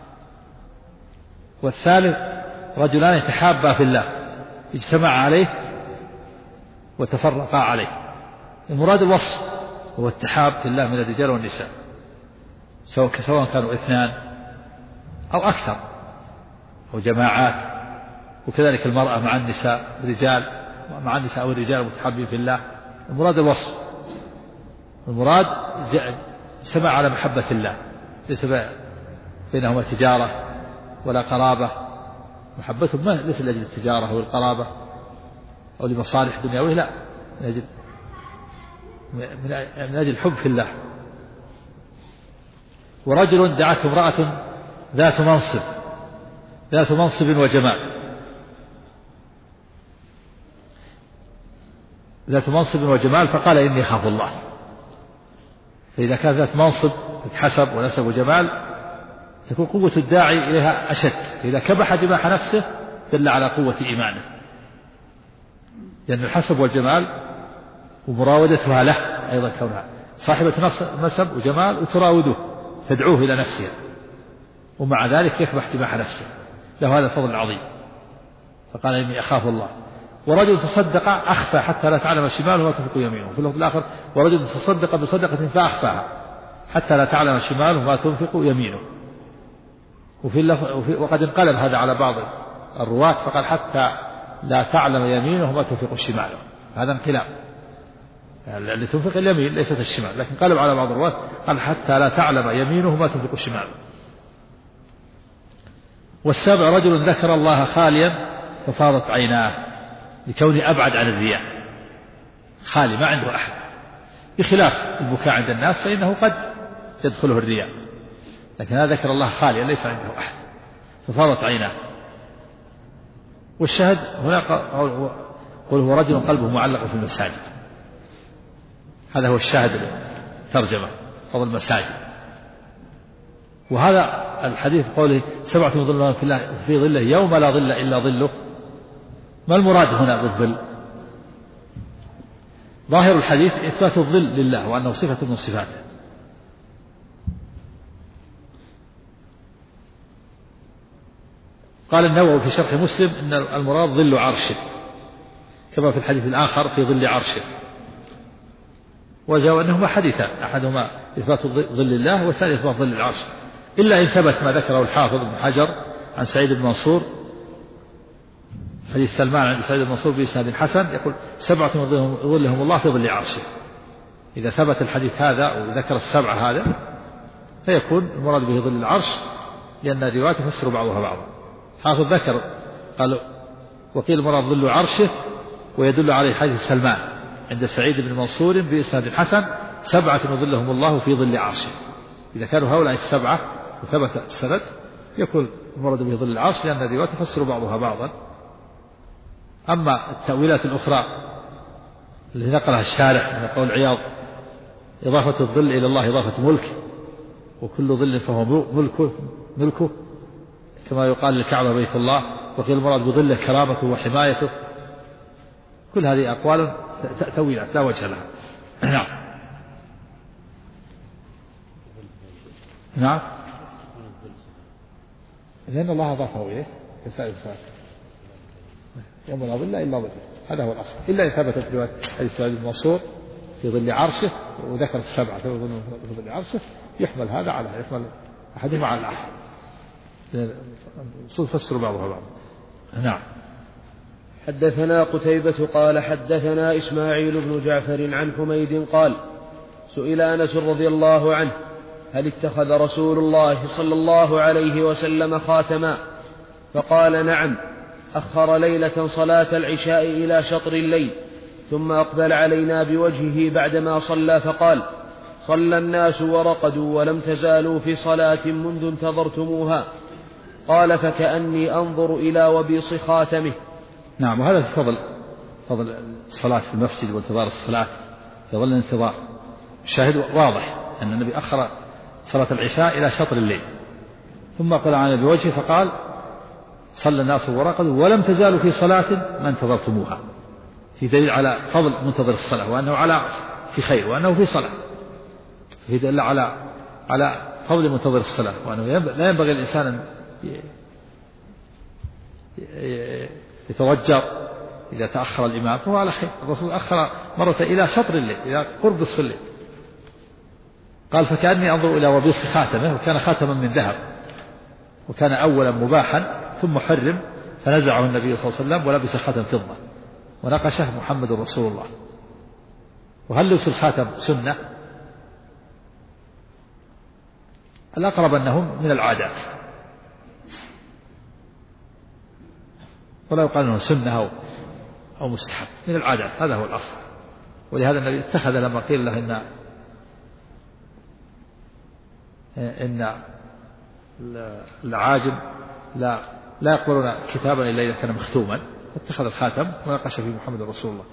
والثالث رجلان يتحابا في الله اجتمعا عليه وتفرقا عليه. المراد الوصف هو التحاب في الله من الرجال والنساء، سواء كانوا اثنان أو أكثر أو جماعات، وكذلك المرأة مع النساء، الرجال مع النساء أو الرجال متحابين في الله. المراد الوصف، المراد اجتمع على محبة الله، ليس بينهما تجارة ولا قرابة، محبتهم ليس لأجل التجارة أو القرابة أو لمصالح دنيوية، لا، من أجل الحب في الله. ورجل دعته امرأة ذات منصب وجمال، فقال إني أخاف الله. فإذا كانت ذات منصب تتحسب ونسب وجمال تكون قوة الداعي إليها أشد. إذا كبح جماح نفسه دل على قوة إيمانه، لأن الحسب والجمال ومراودتها له أيضا كونها صاحبة نسب وجمال وتراوده تدعوه إلى نفسها، ومع ذلك يكبح جماح نفسه، له هذا الفضل العظيم، فقال إني أخاف الله. ورجل تصدق أخفى حتى لا تعلم شماله ما تنفق يمينه. في اللفظ الآخر ورجل تصدق بصدقة فأخفاها حتى لا تعلم شماله ما تنفق يمينه. وقد انقلب هذا على بعض الرواة فقال حتى لا تعلم يمينه ما تنفق شماله، هذا انقلاب، اللي تنفق اليمين ليست الشمال، لكن قلب على بعض الرواة قال حتى لا تعلم يمينه ما تنفق شماله. والسابع رجل ذكر الله خاليا ففاضت عيناه لكونه أبعد عن الرياء، خالي ما عنده أحد، بخلاف البكاء عند الناس فإنه قد يدخله الرياء، لكن هذا ذكر الله خاليا ليس عنده أحد ففاضت عيناه. والشهد هنا قل هو رجل قلبه معلق في المساجد، هذا هو الشاهد الترجمة، فضل المساجد. وهذا الحديث قوله 7 يظلون في ظله يوم لا ظل إلا ظله، ما المراد هنا بالظل؟ ظاهر الحديث إثبات الظل لله وأنه صفة من صفاته. قال النووي في شرح مسلم إن المراد ظل عرشه، كما في الحديث الآخر في ظل عرشه. وجاء أنهما حديثان، أحدهما إثبات ظل الله والثاني إثبات ظل العرش، إلا إن ثبت ما ذكره الحافظ بن حجر عن سعيد بن منصور، حديث سلمان عند سعيد بن منصور بإسناد حسن يقول 7 يظلهم الله في ظل عرشه. إذا ثبت الحديث هذا وذكر السبعة هذا فيكون المراد به ظل العرش، لأن الروايات تفسر بعضها بعضا. حافظ ذكر قال وقيل المراد ظل عرشه، ويدل عليه حديث سلمان عند سعيد بن منصور بإسناد حسن 7 يظلهم الله في ظل عرشه. إذا كانوا هؤلاء السبعة وثبت السند يكون المراد به ظل العرش، لأن الروايات تفسر بعضها بعضا. أما التأويلات الأخرى التي نقلها الشارح من قول عياض إضافة الظل إلى الله إضافة ملك، وكل ظل فهو ملكه كما يقال للكعبة بيت الله، وقيل المراد بظله كرامته وحمايته، كل هذه أقوال تأويلات لا وجه لها. نعم لأن الله أضافه إليه كسائر الصفات، يوم لا ظل إلا ظله، هذا هو الأصل، إلا إن ثبتت رواية حديث سعيد بن منصور في ظل عرشه وذكر السبعة في ظل عرشه، يحمل هذا على يحمل أحدهما على الآخر، تفسر بعضها بعضا. نعم. حدثنا قتيبة قال حدثنا إسماعيل بن جعفر عن حميد قال سئل أنس رضي الله عنه هل اتخذ رسول الله صلى الله عليه وسلم خاتما؟ فقال نعم. أخر ليلة صلاة العشاء إلى شطر الليل، ثم أقبل علينا بوجهه بعدما صلى فقال: صلى الناس ورقدوا ولم تزالوا في صلاة منذ انتظرتموها. قال: فكأني أنظر إلى وبيص خاتمه. نعم. وهذا فضل الصلاة في المسجد وانتظار الصلاة، يظل الانتظار. الشاهد واضح أن النبي أخر صلاة العشاء إلى شطر الليل، ثم قال علينا بوجهه فقال: صلى الناس ورقدوا ولم تزالوا في صلاة ما انتظرتموها، في دليل على فضل منتظر الصلاة، وأنه في خير، وأنه في صلاة، في دليل على فضل منتظر الصلاة، وأنه لا ينبغي الإنسان أن يتوجر إذا تأخر الإمام، فهو على خير. الرسول أخر مرة إلى شطر الليل، إلى قرب نصف الليل. قال: فكأني أنظر إلى وبيص خاتمه، وكان خاتما من ذهب، وكان أولا مباحا ثم حرم، فنزعه النبي صلى الله عليه وسلم ولبس خاتم فضة ونقشه محمد رسول الله. وهل لبس الخاتم سنة؟ الأقرب أنهم من العادات، ولا يقال أنه سنة أو مستحب، من العادات، هذا هو الأصل. ولهذا النبي اتخذ لما قيل له إن العاجم لا يقبلون كتابا إلا إذا كان مختوما، اتخذ الخاتم ونقش في محمد رسول الله.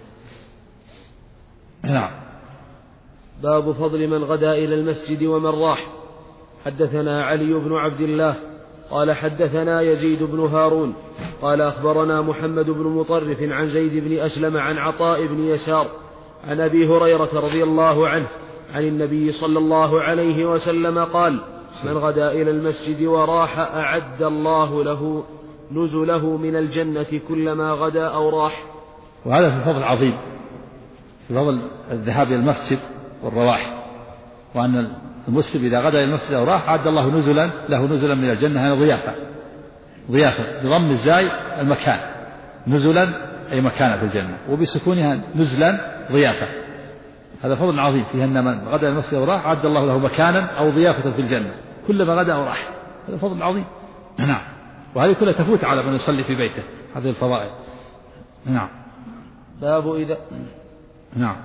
نعم. باب فضل من غدا إلى المسجد ومن راح. حدثنا علي بن عبد الله قال حدثنا يزيد بن هارون قال أخبرنا محمد بن مطرف عن زيد بن أسلم عن عطاء بن يسار عن أبي هريرة رضي الله عنه عن النبي صلى الله عليه وسلم قال: من غدا إلى المسجد وراح أعد الله له نزله من الجنة كلما غدا أو راح. وهذا في فضل عظيم، في فضل الذهاب إلى المسجد والرواح، وأن المسلم إذا غدا إلى المسجد أو راح أعد الله نزلا من الجنة. هذا ضيافة بضم الزاي المكان، نزلا أي مكان في الجنة، وبسكونها نزلا ضيافة. هذا فضل عظيم فيه أن من غدا إلى المسجد أو راح أعد الله له مكانا أو ضيافة في الجنة كلما غدا أو راح. هذا فضل عظيم. نعم. وهذه كلها تفوت على من يصلي في بيته، هذه الفضائل. نعم. باب إذا نعم.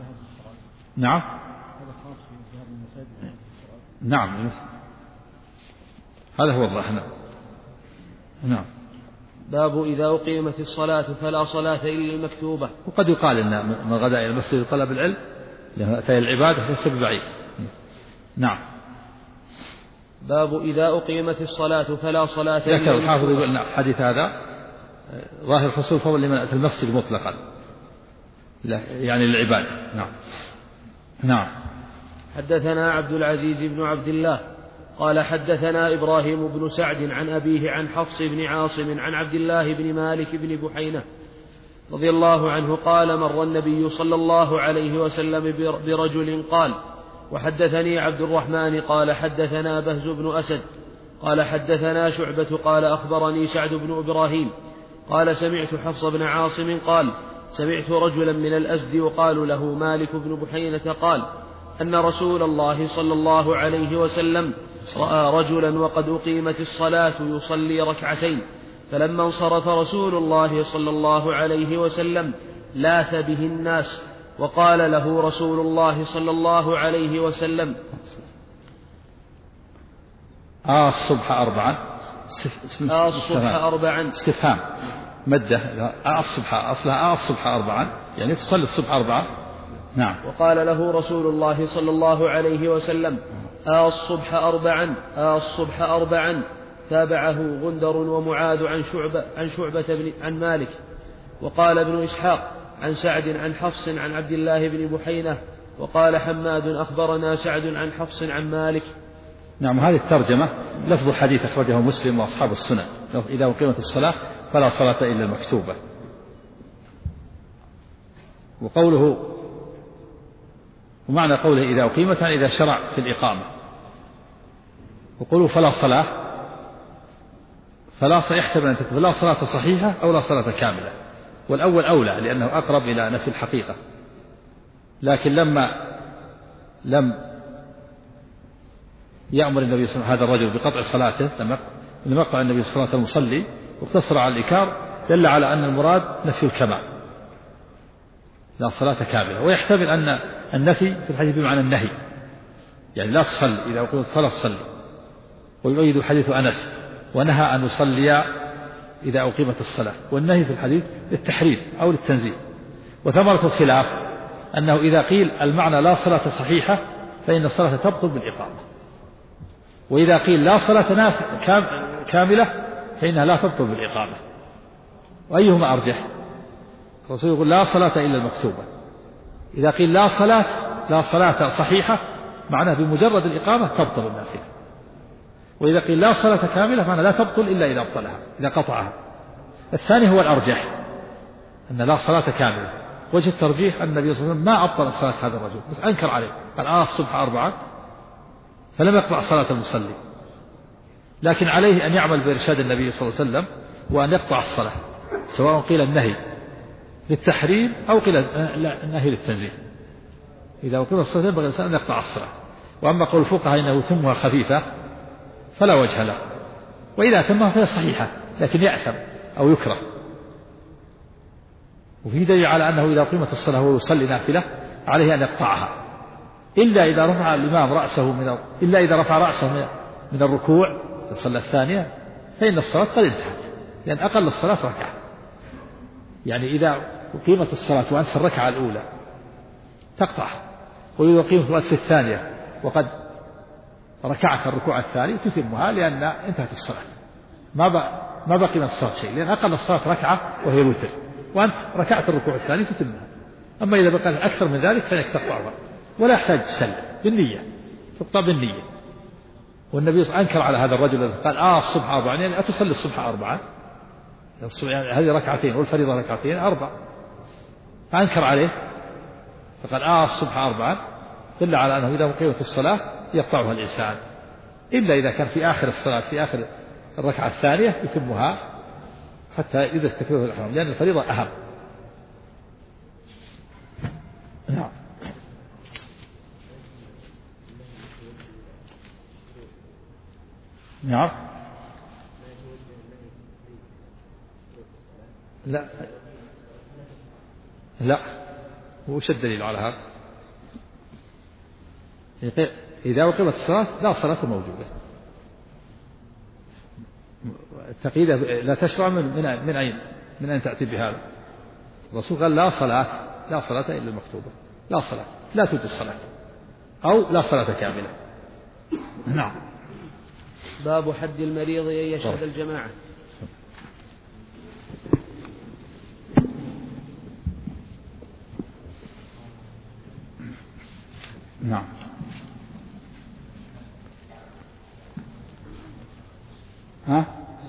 نعم. هذا هو الظاهر. نعم. باب إذا أقيمت الصلاة فلا صلاة إلا المكتوبة. وقد يقال إن من غدا إلى المسجد لطلب العلم لأنه أتى العبادة ليس ببعيد. نعم. باب إذا أقيمت الصلاة فلا صلاة إلا المكتوبة. الحافظ يقول أن الحديث هذا ظاهر حصول فضل لمن أتى المسجد مطلقا، يعني للعبادة. نعم. نعم. حدثنا عبد العزيز بن عبد الله قال حدثنا إبراهيم بن سعد عن أبيه عن حفص بن عاصم عن عبد الله بن مالك بن بحينة رضي الله عنه قال: مر النبي صلى الله عليه وسلم برجل قال: وحدثني عبد الرحمن قال حدثنا بهز بن أسد قال حدثنا شعبة قال أخبرني سعد بن إبراهيم قال: سمعت حفص بن عاصم قال: سمعت رجلا من الأزد يقال له مالك بن بحينة قال: أن رسول الله صلى الله عليه وسلم رأى رجلا وقد أقيمت الصلاة يصلي ركعتين، فلما انصرف رسول الله صلى الله عليه وسلم لاث به الناس، وقال له رسول الله صلى الله عليه وسلم: الصبح أربعا. الصبح أربعا استفهام مدة. الصبح أصلها الصبح أربعا، يعني تصلي الصبح أربعة. نعم. وقال له رسول الله صلى الله عليه وسلم: الصبح أربعا الصبح أربعا. تابعه غندر ومعاذ عن شعبة عن مالك. وقال ابن إسحاق عن سعد عن حفص عن عبد الله بن بحينة. وقال حماد أخبرنا سعد عن حفص عن مالك. نعم. هذه الترجمة لفظ حديث أخرجه مسلم وأصحاب السنن: إذا أقيمت الصلاة فلا صلاة إلا المكتوبة. ومعنى قوله إذا أقيمت إذا شرع في الإقامة. وقوله فلا صلاة يحتمل أن تكون لا صلاة صحيحة أو لا صلاة كاملة، والأول أولى لأنه أقرب إلى نفي الحقيقة. لكن لم يأمر النبي صلى الله عليه وسلم هذا الرجل بقطع صلاته، لما يقطع النبي صلى الله عليه وسلم المصلي واقتصر على الإنكار دل على أن المراد نفي الكمال، لا صلاة كاملة. ويحتمل أن النفي في الحديث بمعنى النهي، يعني لا تصلي إذا قلت صلاة تصلي. ويؤيد حديث أنس ونهى أن يصلي إذا أقيمت الصلاة، والنهي في الحديث للتحريم أو للتنزيه. وثمرة الخلاف أنه إذا قيل المعنى لا صلاة صحيحة فإن الصلاة تبطل بالإقامة، وإذا قيل لا صلاة كاملة فإنها لا تبطل بالإقامة. وأيهما أرجح؟ الرسول يقول لا صلاة إلا المكتوبة. إذا قيل لا صلاة صحيحة معناه بمجرد الإقامة تبطل النافلة. وإذا قيل لا صلاة كاملة معناه لا تبطل إلا إذا أبطلها، إذا قطعها. الثاني هو الأرجح، أن لا صلاة كاملة. وجه الترجيح أن النبي صلى الله عليه وسلم ما أبطل صلاة هذا الرجل، بس أنكر عليه قال الصبح 4 فلم يقطع صلاة المصلي، لكن عليه أن يعمل بإرشاد النبي صلى الله عليه وسلم وأن يقطع الصلاة، سواء قيل النهي للتحريم أو قيل النهي للتنزيه. إذا أقيمت الصلاة ينبغي الإنسان أن يقطع الصلاة. وأما قول الفقهاء إنه ثمها خفيفة فلا وجه له، وإذا تمها فهي صحيحة لكن يأثم أو يكره. وفي دليل على أنه إذا قيمت الصلاة وهو يصلي نافلة عليه أن يقطعها، إلا إذا رفع الإمام رأسه من الركوع في الصلاة الثانية فإن الصلاة قد انتهت، لأن أقل الصلاة ركعة. يعني إذا قيمت الصلاة وأنت في الركعة الأولى تقطعها، وإذا قيمت في الثانية وقد ركعت الركوع الثاني تتمها، لأن انتهت الصلاة، ما بقي من الصلاة شيء، لأن أقل الصلاة ركعة وهي الوتر، وأنت ركعت الركوع الثاني تتمها. أما إذا بقى أكثر من ذلك فإنك تقطعها، ولا يحتاج تسلم بالنية، تقطع بالنية. والنبي صلى الله عليه وسلم أنكر على هذا الرجل الذي قال الصبح 4، يعني أتصلي الصبح 4، يعني هذه ركعتين والفريضة ركعتين 4، فأنكر عليه فقال الصبح 4، دل على أنه إذا قيمت الصلاة يقطعها الإنسان، إلا إذا كان في آخر الصلاة في آخر الركعة الثانية يتمها حتى إذا تكبيرة الإحرام، لأن الفريضة أهم. نعم. نعم. لا وش الدليل على هذا؟ إذا أقيمت الصلاة لا صلاة موجودة. التقييد لا تشرع من أين تأتي بهذا؟ الرسول قال لا صلاة إلا المكتوبة، لا صلاة، لا توجد الصلاة، أو لا صلاة كاملة. نعم. باب حد المريض أن يشهد الجماعة. نعم. ها؟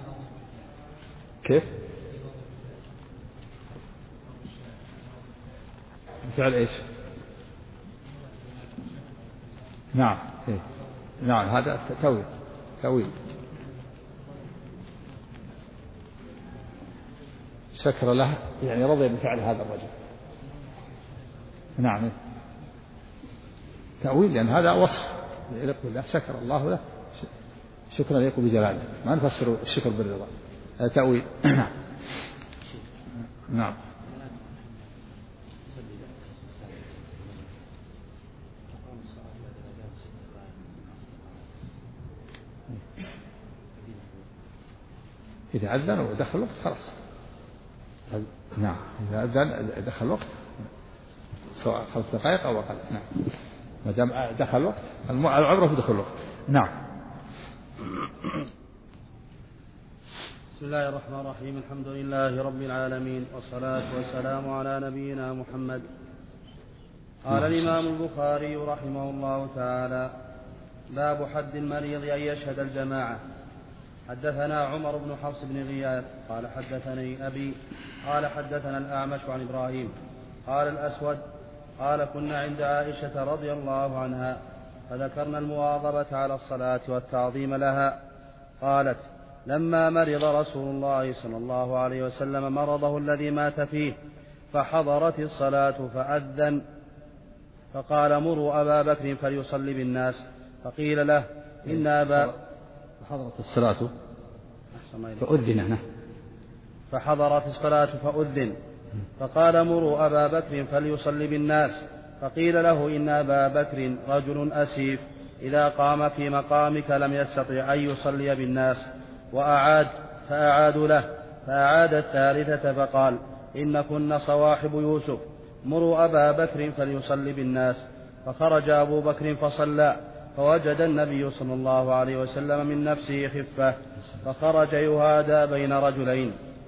كيف؟ فعل ايش؟ نعم. إيه؟ نعم، هذا تأويل. شكر له يعني رضي بفعل هذا الرجل. نعم. تأويل، لأن هذا وصف يليق بالله، شكر الله له شكرا يليق بجلاله، ما نفسر الشكر بالرضا، هذا تأويل. نعم. إذا أذن ودخل الوقت خلاص. نعم، إذا أذن دخل الوقت سواء 5 دقائق أو أقل. نعم، ما دام دخل الوقت العبرة في دخول الوقت. نعم. بسم الله الرحمن الرحيم. الحمد لله رب العالمين، والصلاة والسلام على نبينا محمد. قال الإمام البخاري رحمه الله تعالى: باب حد المريض أن يشهد الجماعة. حدثنا عمر بن حفص بن غياث قال حدثني أبي قال حدثنا الأعمش عن إبراهيم قال الأسود قال كنا عند عائشة رضي الله عنها فذكرنا المواظبة على الصلاة والتعظيم لها. قالت: لما مرض رسول الله صلى الله عليه وسلم مرضه الذي مات فيه فحضرت الصلاة فأذن فقال: مروا أبا بكر فليصلي بالناس. فقيل له: إن أبا فحضرت الصلاة فأذن. فحضرت الصلاة فأذن، فقال مروا أبا بكر فليصلي بالناس، فقيل له إن أبا بكر رجل أسيف، إذا قام في مقامك لم يستطع أن يصلي بالناس، فأعادوا له، فأعاد الثالثة فقال إن كن صواحب يوسف، مروا أبا بكر فليصلي بالناس. فخرج أبو بكر فصلى، فوجد النبي صلى الله عليه وسلم من نفسه خفة، فخرج يهادى بين رجلين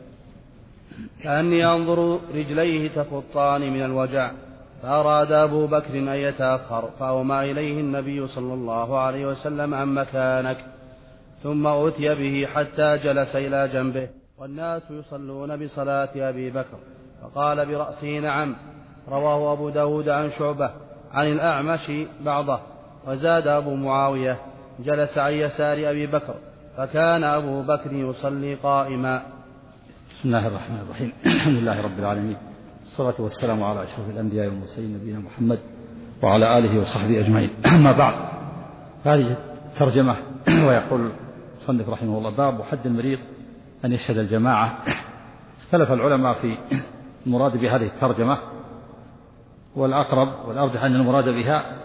كأني أنظر رجليه تخطان من الوجع، فأراد أبو بكر أن يتأخر، فأومى إليه النبي صلى الله عليه وسلم عن مكانك، ثم أتي به حتى جلس إلى جنبه والناس يصلون بصلاة أبي بكر، فقال برأسه نعم. رواه أبو داود عن شعبة عن الأعمش بعضه. وزاد أبو معاوية جلس عن يسار أبي بكر، فكان أبو بكر يصلي قائما. بسم الله الرحمن الرحيم. الحمد لله رب العالمين، الصلاة والسلام على أشرف الأنبياء والمرسلين نبينا محمد وعلى آله وصحبه أجمعين. أما بعد، هذه ترجمة. ويقول المصنف رحمه الله: باب حد المريض أن يشهد الجماعة. اختلف العلماء في المراد بهذه الترجمة، والأقرب والأرجح أن المراد بها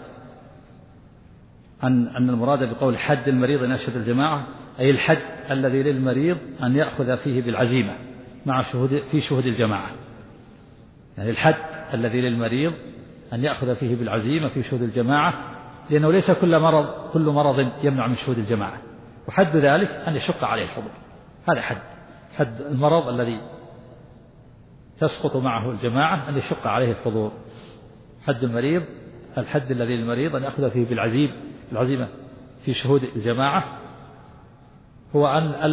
أن المراد بقول حد المريض أن يشهد الجماعة أي الحد الذي للمريض أن يأخذ فيه بالعزيمة مع في شهود الجماعة، يعني الحد الذي للمريض أن يأخذ فيه بالعزيمة في شهود الجماعة، لأنه ليس كل مرض يمنع من شهود الجماعة، وحد ذلك أن يشق عليه الحضور. هذا حد المرض الذي تسقط معه الجماعة أن يشق عليه الحضور. حد المريض الحد الذي للمريض أن يأخذ فيه بالعزيمة في شهود الجماعة هو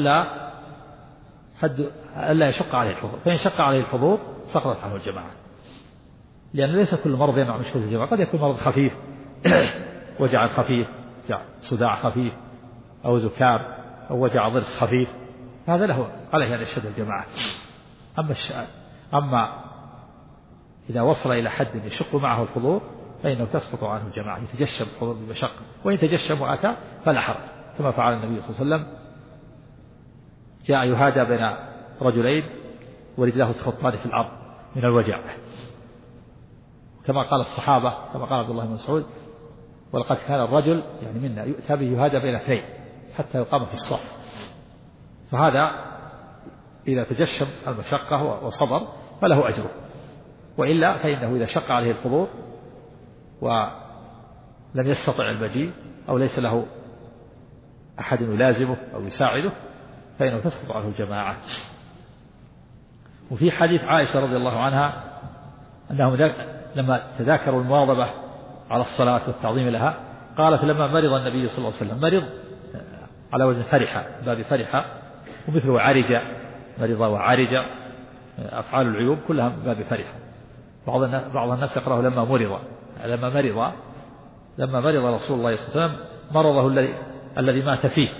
ألا يشق عليه الحضور، فإن شق عليه الحضور سقطت عنه الجماعة، لأن ليس كل مرض يمنع من شهود الجماعة. قد يكون مرض خفيف، وجع خفيف، صداع خفيف، أو زكام، أو وجع ضرس خفيف، هذا له عليه أن يشهد الجماعة. أما إذا وصل إلى حد يشق معه الحضور فإنه تسقط عنه الجماعة، يتجشم الحضور بمشقة، وإن تجشم وأتى فلا حرج، كما فعل النبي صلى الله عليه وسلم. جاء يهادى بين رجلين ورجلاه تخطان في الأرض من الوجع، كما قال الصحابة، كما قال عبد الله بن مسعود: ولقد كان الرجل يعني منا يؤتى به يهادى بين اثنين حتى يقام في الصف. فهذا إذا تجشم المشقة وصبر فله أجره، وإلا فإنه إذا شق عليه الحضور ولم يستطع المجيء أو ليس له أحد يلازمه أو يساعده فإنه تسقط عنه الجماعة. وفي حديث عائشة رضي الله عنها أنهم لما تذاكروا المواظبة على الصلاة والتعظيم لها قالت: لما مرض النبي صلى الله عليه وسلم، مرض على وزن فرحة، باب فرحة، ومثله عرج، مرض وعرج، أفعال العيوب كلها باب فرحة. بعض الناس يقرأه لما مرض رسول الله صلى الله عليه وسلم مرضه الذي مات فيه،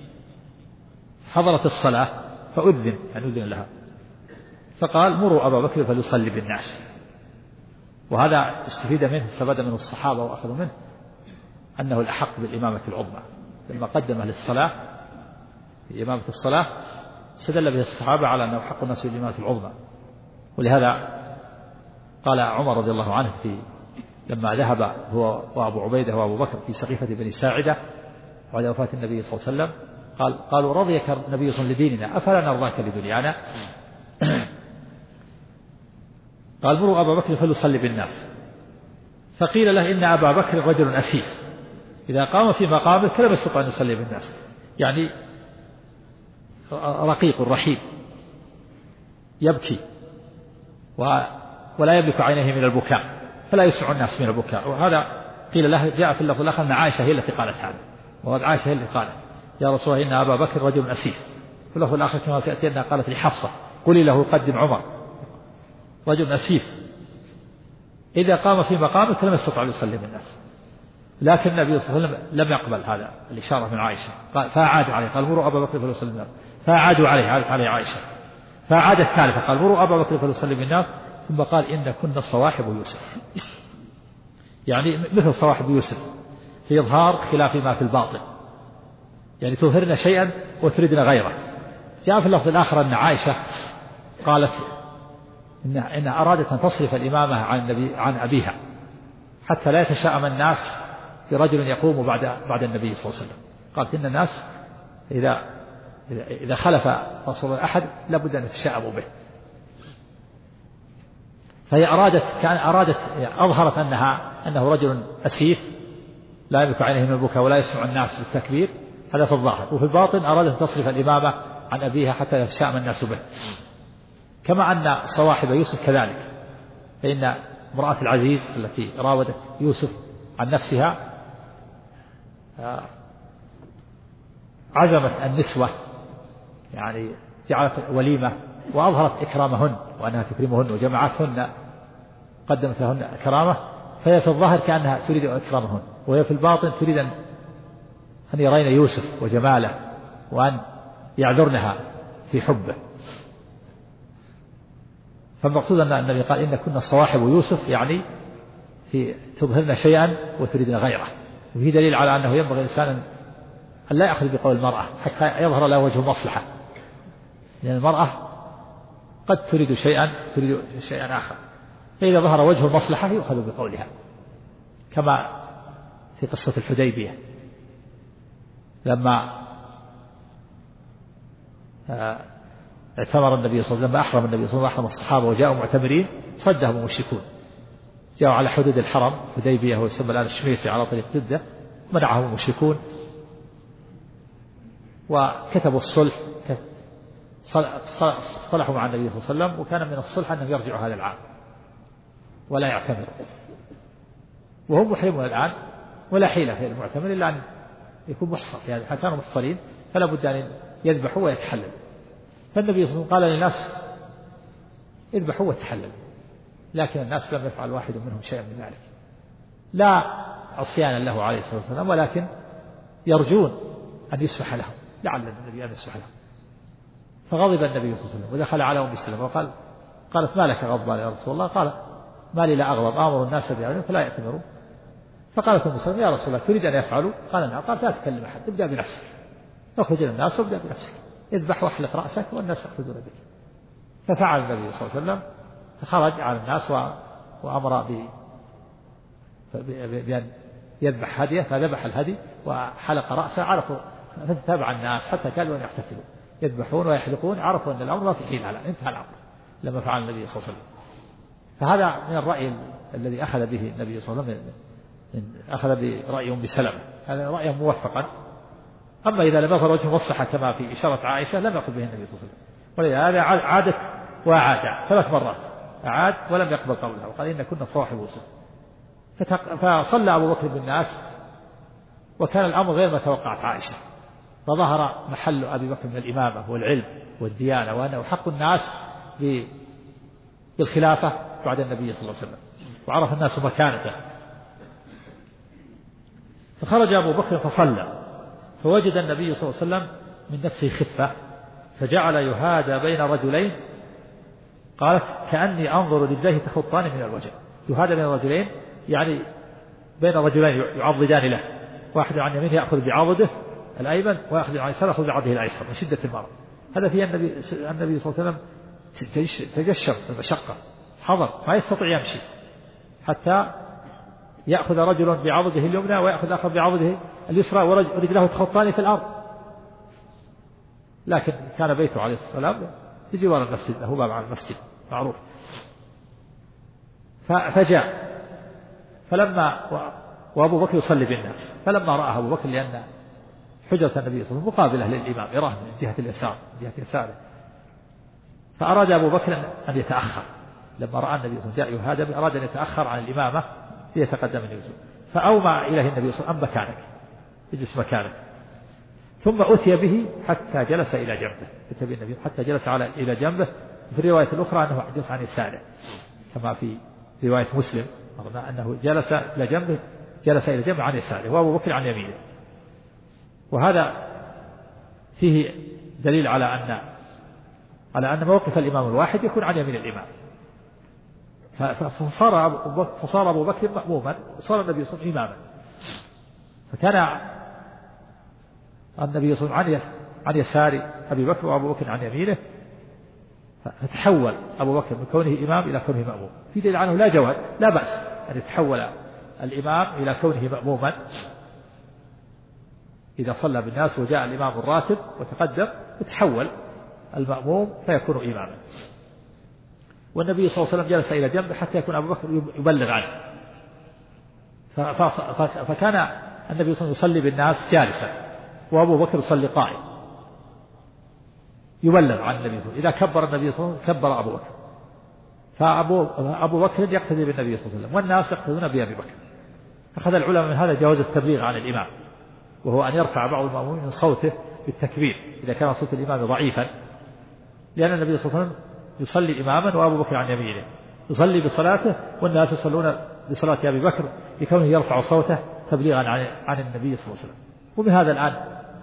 حضرت الصلاة فأذن، يعني أذن لها، فقال: مروا أبا بكر فليصلي بالناس. وهذا استفاد منه الصحابة وأخذوا منه أنه الأحق بالإمامة العظمى، لما قدم للصلاة في إمامة الصلاة استدل به الصحابة على أنه حق الناس بالإمامة العظمى. ولهذا قال عمر رضي الله عنه لما ذهب هو وأبو عبيدة وأبو بكر في سقيفة بني ساعدة بعد وفاة النبي صلى الله عليه وسلم، قالوا: رضيك النبي صلى الله عليه وسلم لديننا أفلا نرضاك لدنيانا؟ قال: مروا أبا بكر فليصلي بالناس. فقيل له: إن أبا بكر رجل أسيف، إذا قام في مقامه لم يستطع أن يصلي بالناس، يعني رقيق رحيم يبكي ولا يملك عينيه من البكاء، فلا يسمع الناس من البكاء. وهذا قيل له، جاء في اللفظ الآخر أن عائشة هي التي قالت هذا، وهذا عائشة هي التي قالت: يا رسول الله إن أبا بكر رجل أسيف. في اللفظ الآخر كما سيأتي أنها قالت لحفصة: قولي له قدم عمر، رجل أسيف إذا قام في مقامه لم يستطع أن يصلي بالناس. لكن النبي صلى الله عليه وسلم لم يقبل هذا الإشارة من عائشة، فأعادوا عليه، قال: مروا أبا بكر فليصلي بالناس. فأعادوا عليه، عادت عليه عائشة، فأعاد الثالثة، قال: مروا أبا بكر فليصلي بالناس. ثم قال: إن كنا صواحب يوسف، يعني مثل صواحب يوسف في إظهار خلاف ما في الباطن، يعني تظهرن شيئا وتريدن غيره. جاء في اللفظ الآخر أن عائشة قالت إنها أرادت أن تصرف الإمامة عن أبيها حتى لا يتشاءم الناس برجل يقوم بعد النبي صلى الله عليه وسلم. قالت إن الناس إذا خلف رسول أحد لابد أن يتشاءموا به. فهي أرادت أظهرت أنه رجل أسيف لا يملك عينه من البكاء ولا يسمع الناس بالتكبير، هذا في الظاهر، وفي الباطن أرادت أن تصرف الإمامة عن أبيها حتى يتشاءم الناس به. كما أن صواحب يوسف كذلك، فإن امرأة العزيز التي راودت يوسف عن نفسها عزمت النسوة، يعني جعلت وليمة وأظهرت إكرامهن وأنها تكرمهن وجمعتهن قدمت لهن كرامة، فهي في الظاهر كأنها تريد إكرامهن، وهي في الباطن تريد أن يرين يوسف وجماله وأن يعذرنها في حبه. فالمقصود أن النبي قال إن كنا صواحب يوسف، يعني في تظهرن شيئا وتريدن غيره. وفي دليل على أنه ينبغي الإنسان أن لا يأخذ بقول المرأة حتى يظهر له وجه المصلحة، لأن المرأة قد تريد شيئا آخر، فإذا ظهر وجه المصلحة يؤخذ بقولها، كما في قصة الحديبية لما اعتمر النبي صلى الله عليه وسلم، لما أحرم النبي صلى الله عليه وسلم الصحابة وجاءوا معتمرين صدهم المشركون، جاءوا على حدود الحرم حديبية هو يسمى الآن الشميسي على طريق جدة، منعهم المشركون وكتبوا الصلح، صلحوا مع النبي صلى الله عليه وسلم، وكان من الصلح أنهم يرجعوا هذا العام ولا يعتمروا، وهم محرمون الآن ولا حيلة في المعتمر إلا أن يكون محصر، يعني كانوا محصرين فلا بد أن يذبحوا ويتحللوا. فالنبي صلى الله عليه وسلم قال للناس اذبحوا وتحللوا، لكن الناس لم يفعل واحد منهم شيئا من ذلك، لا عصيانا له عليه الصلاة والسلام، ولكن يرجون أن يسمح لهم، لعل النبي أن يسمح لهم. فغضب النبي صلى الله عليه وسلم ودخل على أم سلمة قالت ما لك غضبان يا رسول الله؟ قال ما لي لا أغضب، آمر الناس بعلم فلا يأتمرون. فقالت أم سلمة يا رسول الله تريد أن يفعلوا؟ قال نعم. قال لا تكلم أحد، ابدأ بنفسك، اخرج الناس وابدأ بنفسك، اذبح واحلق رأسك والناس يأخذون بك. ففعل النبي صلى الله عليه وسلم، فخرج على الناس وأمر بأن يذبح هديه، فذبح الهدي وحلق رأسه، عرفوا فتتابع الناس حتى كانوا أن يحتفلوا يذبحون ويحلقون، عرفوا أن الأمر لا في حين، على انتهى الأمر لما فعل النبي صلى الله عليه وسلم. فهذا من الرأي الذي أخذ به النبي صلى الله عليه وسلم، أخذ برأي أم سلمة، هذا رأيه موفقا. أما إذا لم يظهر وجه المصلحة كما في إشارة عائشة لم يأخذ به النبي صلى الله عليه وسلم، ولهذا عادت وأعاد 3 مرات، أعاد ولم يقبل قولها وقال إن كنا صواحب يوسف. فصلى أبو بكر بالناس وكان الأمر غير ما توقعت عائشة، فظهر محل أبي بكر من الإمامة والعلم والديانة، وأنه حق الناس بالخلافة بعد النبي صلى الله عليه وسلم، وعرف الناس مكانته. فخرج أبو بكر فصلى، فوجد النبي صلى الله عليه وسلم من نفسه خفة، فجعل يهادى بين رجلين، قالت كأني أنظر رجليه تخطان من الوجه. يهادى بين رجلين يعني بين رجلين يعضدان له، واحد عن يمينه يأخذ بعضده الأيمن ويأخذ عن يساره يأخذ بعضه الأيسر من شدة المرض. هذا فيه النبي صلى الله عليه وسلم تجشم المشقة، حضر ما يستطيع يمشي، حتى يأخذ رجل بعضده اليمنى ويأخذ آخر بعضده اليسرى ورجله تخطان في الأرض. لكن كان بيته عليه الصلاة والسلام بجوار المسجد، له باب على المسجد معروف. فجاء وأبو بكر يصلي بالناس، فلما رأى أبو بكر لأن حجرة النبي صلى الله عليه وسلم مقابلة للإمام، يراه من جهة اليسار من جهة يساره، فأراد أبو بكر أن يتأخر. لما رأى النبي صلى الله عليه وسلم جاء يهادى أراد أن يتأخر عن الإمامة ليتقدم النبي صلى الله عليه وسلم، فأومى إليه النبي صلى الله عليه وسلم مكانك، اجلس مكانك. ثم أتي به حتى جلس إلى جنبه، أتي به النبي حتى جلس إلى جنبه. في الرواية الأخرى أنه جلس عن يساره، كما في رواية مسلم أنه جلس إلى جنبه، جلس إلى جنبه عن يساره وأبو بكر عن يمينه. وهذا فيه دليل على أن موقف الإمام الواحد يكون عن يمين الإمام. فصار أبو بكر مأموما وصار النبي صلى الله عليه وسلم إماما، فكان النبي صلى الله عليه وسلم عن يسار أبي بكر وأبو بكر عن يمينه. فتحول أبو بكر من كونه إمام إلى كونه مأموم، في دليل عنه لا جواز لا بأس أن يتحول الإمام إلى كونه مأموما إذا صلى بالناس وجاء الإمام الراتب وتقدم يتحول المأموم فيكون إماما. والنبي صلى الله عليه وسلم جلس إلى جنبه حتى يكون أبو بكر يبلغ عنه، فكان النبي صلى الله عليه وسلم يصلي بالناس جالسا وأبو بكر يصلي قائم يبلغ عن النبي صلى الله عليه وسلم. إذا كبر النبي صلى الله عليه وسلم كبر أبو بكر، فأبو بكر يقتدي بالنبي صلى الله عليه وسلم والناس يقتدون بأبي بكر. أخذ العلماء من هذا جواز التبليغ عن الإمام، وهو أن يرفع بعض المأمومين من صوته بالتكبير إذا كان صوت الإمام ضعيفا، لأن النبي صلى الله عليه وسلم يصلي إماما وأبو بكر عن يمينه يصلي بصلاته والناس يصلون بصلاة أبي بكر لكونه يرفع صوته تبليغا عن النبي صلى الله عليه وسلم. ومن هذا الآن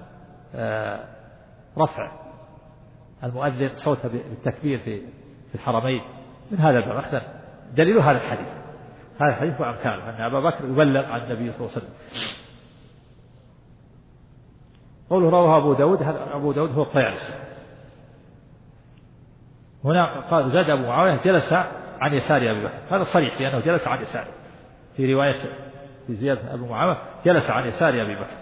رفع المؤذن صوته بالتكبير في الحرمين من هذا الباب أخذ دليل هذا الحديث وأمثاله أن أبا بكر يبلغ عن النبي صلى الله عليه وسلم. قوله رواه أبو داود، هذا أبو داود هو الطيالسي. هنا قال زاد أبو معاوية جلس عن يسار أبي بكر، هذا صريح لأنه جلس عن يساره. في رواية في زيادة أبو معاوية جلس عن يسار أبي بكر،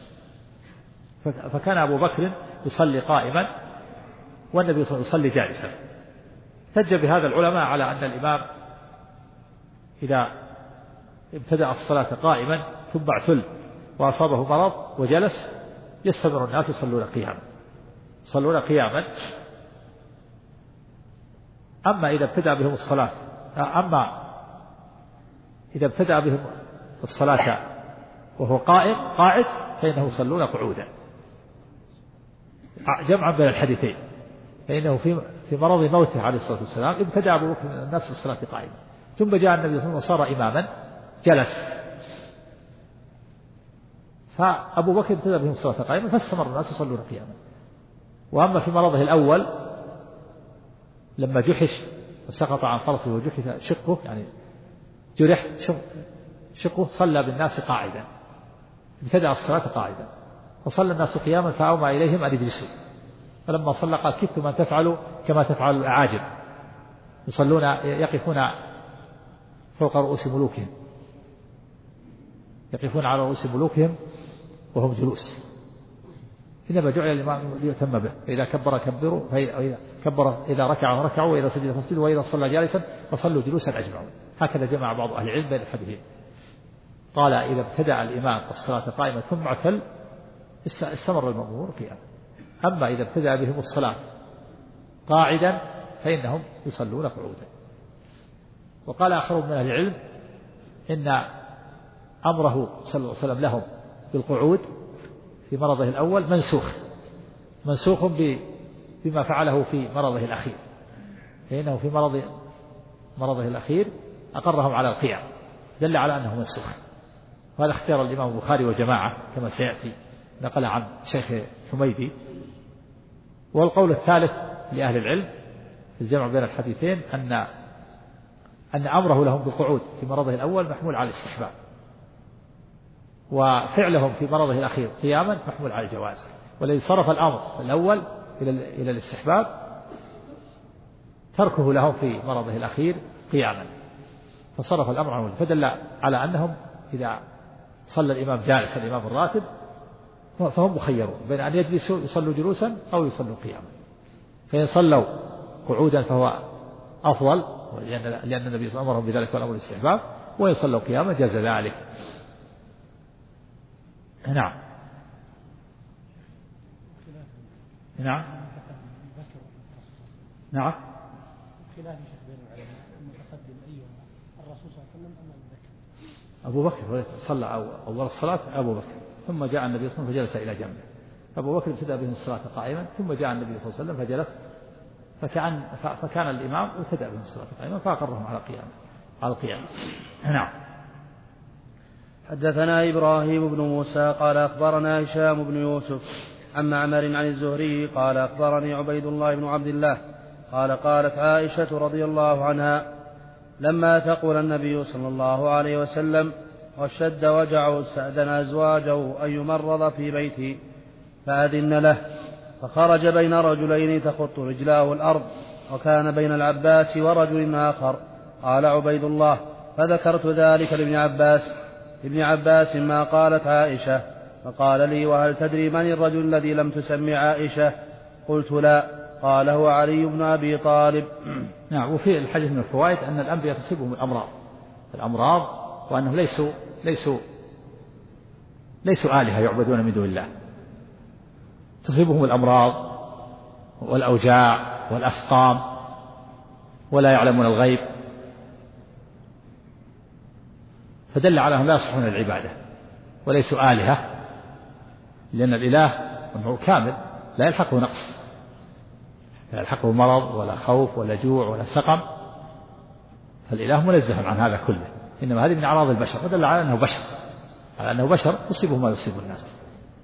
فكان أبو بكر يصلي قائما والنبي صلى الله عليه وسلم يصلي جالسا. احتج بهذا العلماء على أن الإمام إذا ابتدأ الصلاة قائما ثم اعتل وأصابه مرض وجلس يستمر الناس يصلون قياما. أما إذا ابتدأ بهم الصلاة وهو قاعد فإنه يصلون قعودا، جمعا بين الحديثين. فإنه في مرض موته عليه الصلاة والسلام ابتدأ أبو بكر الناس بالصلاة قائما، ثم جاء النبي صلى الله عليه وسلم وصار إماما جلس، فأبو بكر ابتدأ بهم الصلاة قائما فاستمر الناس يصلون قياما. وأما في مرضه الأول لما جحش وسقط عن فرسه وجحش شقه، يعني جرح شقه، صلى بالناس قاعدا، ابتدأ الصلاة قاعدا فصلى الناس قياما فأومى إليهم أن يجلسوا، فلما صلى قال كدتم أن تفعلوا كما تفعل الأعاجم، يقفون فوق رؤوس ملوكهم، يقفون على رؤوس ملوكهم وهم جلوس. إنما جعل الإمام ليتم به، فإذا كبر كبروا، إذا ركع ركعوا، وإذا سجد فاسجدوا، وإذا صلى جالسا فصلوا جلوسا أجمعون. هكذا جمع بعض أهل العلم بين الحديثين. قال إذا ابتدأ الإمام الصلاة قائمة ثم اعتل استمر المأمور قياما، أما إذا ابتدأ بهم الصلاة قاعدا فإنهم يصلون قعودا. وقال آخر من أهل العلم إن أمره صلى الله عليه وسلم لهم بالقعود في مرضه الأول منسوخ بما فعله في مرضه الأخير، لأنه في مرضه الأخير أقرهم على القيام، دل على أنه منسوخ. وهذا اختيار الإمام البخاري وجماعة كما سيأتي، نقل عن شيخ حميدي. والقول الثالث لأهل العلم في الجمع بين الحديثين أن أمره لهم بالقعود في مرضه الأول محمول على الاستحباب، وفعلهم في مرضه الأخير قياما محمول على الجواز. والذي صرف الأمر الأول إلى الاستحباب تركه لهم في مرضه الأخير قياما، فصرف الأمر عنه، فدل على أنهم إذا صلى الإمام جالس الإمام الراتب فهم مخيرون بين أن يجلسوا يصلوا جلوسا أو يصلوا قياما. فإن صلوا قعودا فهو أفضل، لأن النبي صلى الله عليه وسلم أمرهم بذلك والأمر الاستحباب، وإن صلوا قياما جاز ذلك. نعم خلاف بين العلماء المتقدم أيها الرسول صلى الله عليه وسلم أم أبو بكر صلى أول الصلاة أبو بكر، ثم جاء النبي صلى الله عليه وسلم فجلس إلى جنبه. أبو بكر ابتدأ بهم الصلاة قائما، ثم جاء النبي صلى الله عليه وسلم فجلس، فكان الإمام ابتدأ بهم الصلاة قائما فأقرهم على القيام. نعم. حدثنا إبراهيم بن موسى قال أخبرنا هشام بن يوسف عن معمر عن الزهري قال أخبرني عبيد الله بن عبد الله قال قالت عائشة رضي الله عنها لما ثقل النبي صلى الله عليه وسلم واشتد وجعه استأذن أزواجه أن يمرض في بيته فأذن له، فخرج بين رجلين تخط رجلاه الأرض وكان بين العباس ورجل آخر. قال عبيد الله: فذكرت ذلك لابن عباس ما قالت عائشة، فقال لي: وهل تدري من الرجل الذي لم تسمي عائشة؟ قلت: لا. قال: هو علي بن أبي طالب. نعم. وفي الحديث من الفوائد أن الأنبياء تصيبهم الأمراض وأنهم ليسوا آلهة يعبدون من دون الله، تصيبهم الأمراض والأوجاع والأسقام ولا يعلمون الغيب، فدل على أنهم لا يصلحون العبادة وليسوا آلهة، لأن الإله أنه كامل لا يلحقه نقص، لا يلحقه مرض ولا خوف ولا جوع ولا سقم، فالإله منزه عن هذا كله، إنما هذه من أعراض البشر، ودل على أنه بشر يصيبه ما يصيب الناس.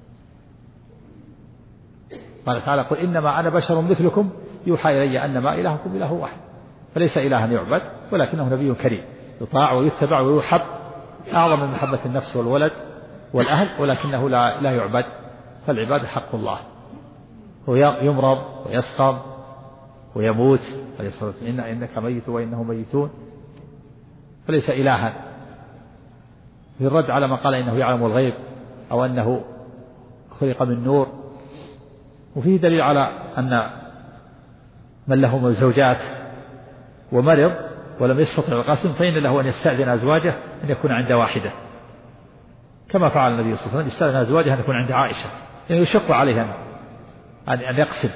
قال تعالى: قل إنما أنا بشر مثلكم يوحى إلي أنما إلهكم إله واحد، فليس إلها يعبد ولكنه نبي كريم يطاع ويتبع ويحب، أعظم من محبة النفس والولد والأهل، ولكنه لا يعبد، فالعبادة حق الله. هو يمرض ويسقم ويموت، إنك ميت وإنهم ميتون، فليس إلها. في الرد على ما قال إنه يعلم الغيب أو أنه خلق من نور، وفيه دليل على أن من له زوجات ومرض ولم يستطع القسم فإن له أن يستأذن أزواجه أن يكون عند واحدة، كما فعل النبي صلى الله عليه وسلم، استأذن أزواجه أن يكون عند عائشة، يعني يشق عليه أن يقسم،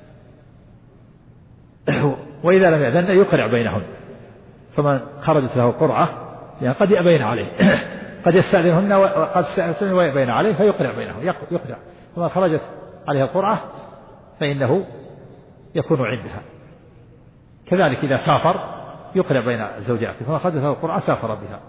وإذا لم يأذن يقرع بينهن، فمن خرجت له قرعة يعني قد يأبين عليه قد يستأذنهن وقد يستأذن ويأبين عليه فيقرع بينهم، يقرع، فمن خرجت عليها القرعة فإنه يكون عندها. كذلك إذا سافر يقرع بين زوجاته، فمن خرجت له القرعة سافر بها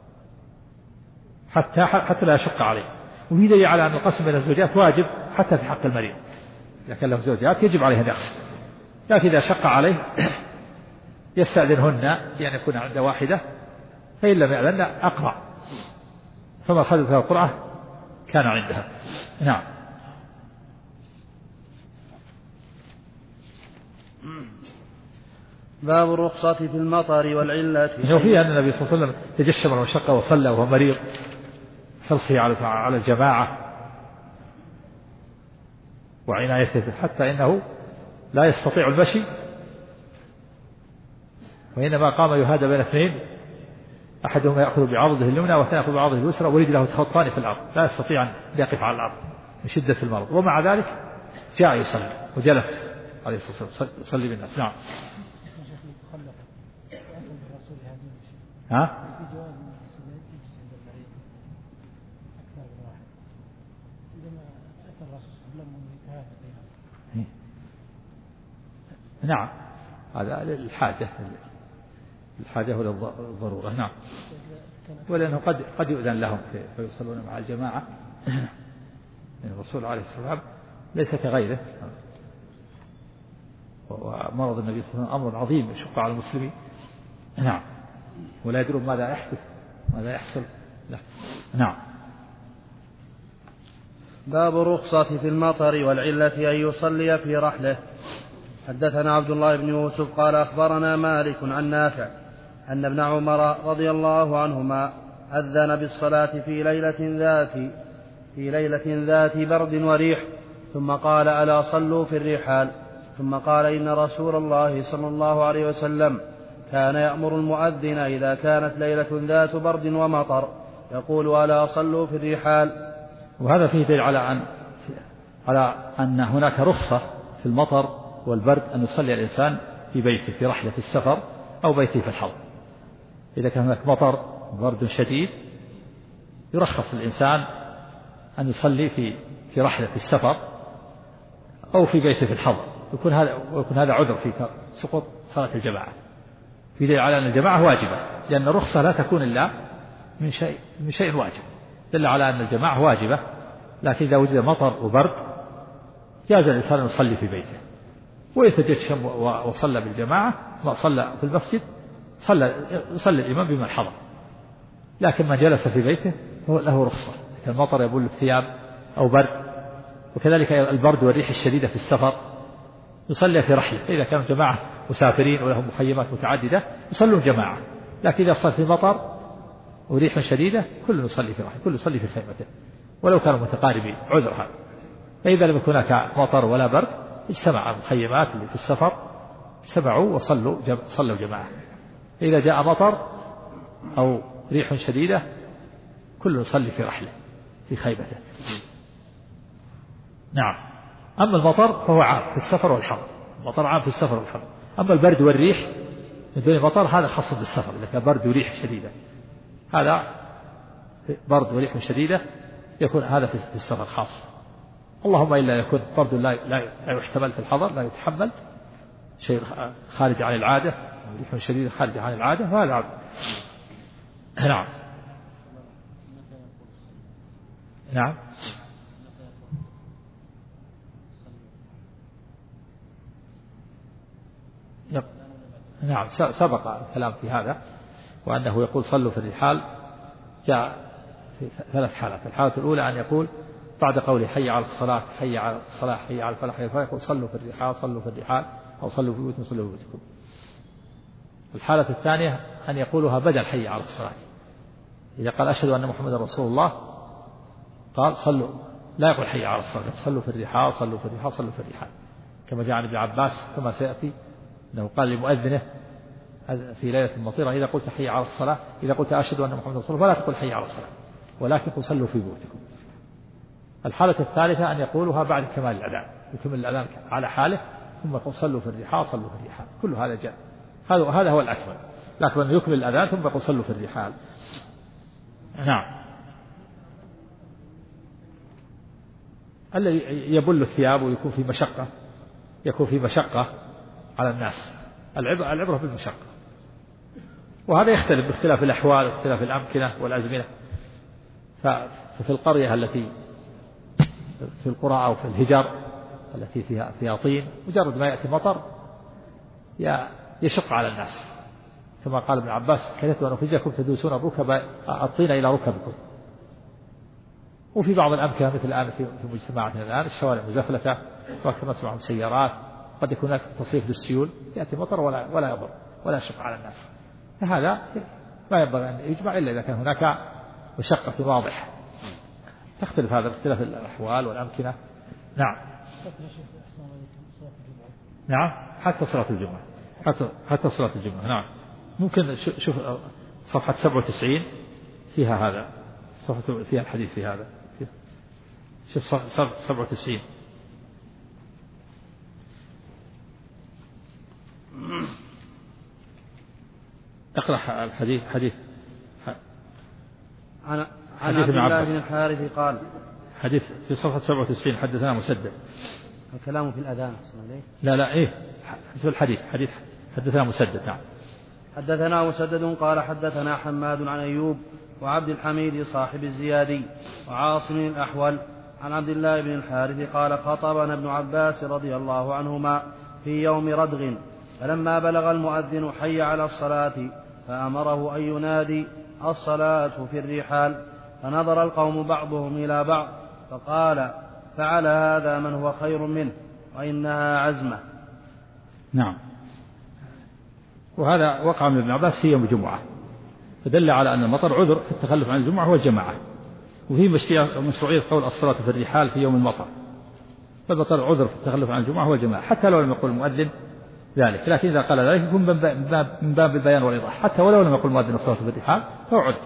حتى لا يشق عليه. وفي دليل على أن القسم بين الزوجات واجب حتى في حق المريض، إذا كان له زوجات يجب عليه أن يقسم، لكن إذا شق عليه يستأذنهن يعني يكون عند واحدة، فإن لم يأذن أقرع، فما خذت له القرعة كان عندها. نعم. باب الرخصة في المطر والعلة. وفيه أن النبي صلى الله عليه وسلم تجشم المشقة وصلى وهو مريض، حرصه على الجماعة وعنايته، حتى إنه لا يستطيع المشي، وإنما قام يهادى بين اثنين، أحدهما يأخذ بعضده اليمنى والثاني يأخذ بعضده اليسرى ورجله تخطان في الأرض، لا يستطيع أن يقف على الأرض من شدة المرض، ومع ذلك جاء يصلي وجلس عليه الصلاة والسلام يصلي بالناس. نعم. ها؟ نعم، هذا الحاجة والضرورة. نعم. ولأنه قد يؤذن لهم فيصلون مع الجماعة، الرسول عليه الصلاة والسلام ليس كغيره، ومرض النبي صلى الله عليه وسلم أمر عظيم يشق على المسلمين. نعم. ولا يدرون ماذا يحدث ماذا يحصل. لا. نعم. باب الرخصة في المطر والعلة أن يصلي في رحله. حدثنا عبد الله بن يوسف قال أخبرنا مالك عن نافع أن ابن عمر رضي الله عنهما أذن بالصلاة في ليلة ذات برد وريح، ثم قال: ألا صلوا في الرحال. ثم قال: إن رسول الله صلى الله عليه وسلم كان يأمر المؤذن إذا كانت ليلة ذات برد ومطر يقول: ألا صلوا في الرحال. وهذا فيه دليل على أن هناك رخصة في المطر والبرد أن يصلي الإنسان في بيته في رحلة السفر أو بيته في الحضر. إذا كان هناك مطر برد شديد يرخص الإنسان أن يصلي في رحلة السفر أو في بيته في الحضر، يكون هذا عذر في سقوط صلاة الجماعة. في دليل على أن الجماعة واجبة، لأن الرخصة لا تكون إلا من شيء واجب، دل على أن الجماعة واجبة. لكن إذا وجد مطر وبرد جاز الإنسان أن يصلي في بيته ويتجشم وصلى بالجماعة، ما صلى في المسجد صلى الإمام بمن حضر. لكن من جلس في بيته له رخصة، كان المطر يبل الثياب أو برد، وكذلك البرد والريح الشديدة في السفر يصلي في رحلة. إذا كانوا جماعة مسافرين ولهم مخيمات متعددة يصلون جماعة، لكن إذا صار في مطر وريح شديدة كل يصلي في رحلة، كل يصلي في خيمته ولو كانوا متقاربين، عذر هذا. فإذا لم يكن هناك مطر ولا برد اجتمع المخيمات اللي في السفر، اجتمعوا صلوا جماعة. إذا جاء مطر أو ريح شديدة كل يصلي في رحلة في خيمته. نعم. أما المطر فهو عام في السفر والحضر، المطر عام في السفر والحضر. أما البرد والريح من دون مطر هذا خاص بالسفر، إذا كان برد وريح شديدة، هذا برد وريح شديدة يكون هذا في السفر خاص. اللهم إلا يكون برد لا يحتمل في الحضر، لا يتحمل شيء خارج عن العادة، ريح شديدة خارج عن العادة، فهذا عام. نعم. نعم. نعم سبق الكلام في هذا، وأنه يقول صلوا في الرحال جاء في 3 حالات. الحالة الأولى أن يقول بعد قوله حي على الصلاة حي على الصلاة حي على الفلاح حي على الفلاح يقول صلوا في الرحال صلوا في الرحال، أو صلوا في بيوتكم صلوا في بيوتكم. الحالة الثانية أن يقولها بدل حي على الصلاة، إذا قال أشهد أن محمدا رسول الله قال صلوا، لا يقول حي على الصلاة، صلوا في الرحال صلوا في الرحال صلوا في الرحال، كما جاء عن ابن عباس كما سيأتي أنه قال لمؤذنه في ليلة المطيرة إذا قلت حي على الصلاة، إذا قلت أشهد أن محمدا رسول الله فلا تقول حي على الصلاة، ولكن قل صلوا في بيوتكم. الحالة الثالثة أن يقولها بعد كمال الأذان، يكمل الأذان على حاله ثم يقول صلوا في الرحال صلوا في الرحال. كل هذا جاء، هذا هو الأكمل، لكن أن يكمل الأذان ثم يقول صلوا في الرحال. نعم. الذي يبل الثياب ويكون في مشقة، يكون في مشقة على الناس، العبرة بالمشقة، وهذا يختلف باختلاف الأحوال واختلاف الأمكنة والأزمنة. ففي القرية التي في القرى أو في الهجر التي فيها طين، مجرد ما يأتي مطر يشق على الناس، كما قال ابن عباس كرهت أن أخرجكم تدوسون الطين إلى ركبكم. وفي بعض الأمكنة مثل الآن في مجتمعاتنا الآن الشوارع مزفلتة وكما تسمعهم سيارات، قد يكون هناك تصريف للسيول، يأتي مطر ولا يضر ولا يشق على الناس، فهذا ما ينبغي أن يجمع إلا إذا كان هناك مشقة واضحة. تختلف هذا باختلاف الأحوال والأمكنة. نعم. نعم حتى صلاة الجمعة، حتى صلاة الجمعة. نعم. ممكن شوف صفحة 97 فيها هذا، صفحة فيها الحديث في هذا، شوف صفحة 97. اقرأ الحديث. عن عبد الله بن الحارث قال، حديث في صفحة 97 حدثنا مسدد. الكلام في الأذان لا إيه في الحديث حدثنا مسدد. نعم. حدثنا مسدد قال حدثنا حماد عن أيوب وعبد الحميد صاحب الزيادي وعاصم الأحول عن عبد الله بن الحارث قال خطبنا ابن عباس رضي الله عنهما في يوم ردغ، فلما بلغ المؤذن حي على الصلاة فأمره أن ينادي الصلاة في الرحال، فنظر القوم بعضهم إلى بعض فقال فعل هذا من هو خير منه وإنها عزمة. نعم. وهذا وقع من ابن عباس في يوم الجمعة، فدل على أن المطر عذر في التخلف عن الجمعة هو الجماعة، وفي مشروعية قول الصلاة في الرحال في يوم المطر، فالمطر عذر في التخلف عن الجمعة هو الجماعة حتى لو لم يقل المؤذن ذلك، لكن إذا قال ذلك يكون من باب البيان والإيضاح، حتى ولو لم يقل المؤذن الصلاة في الرحال فهو عذر.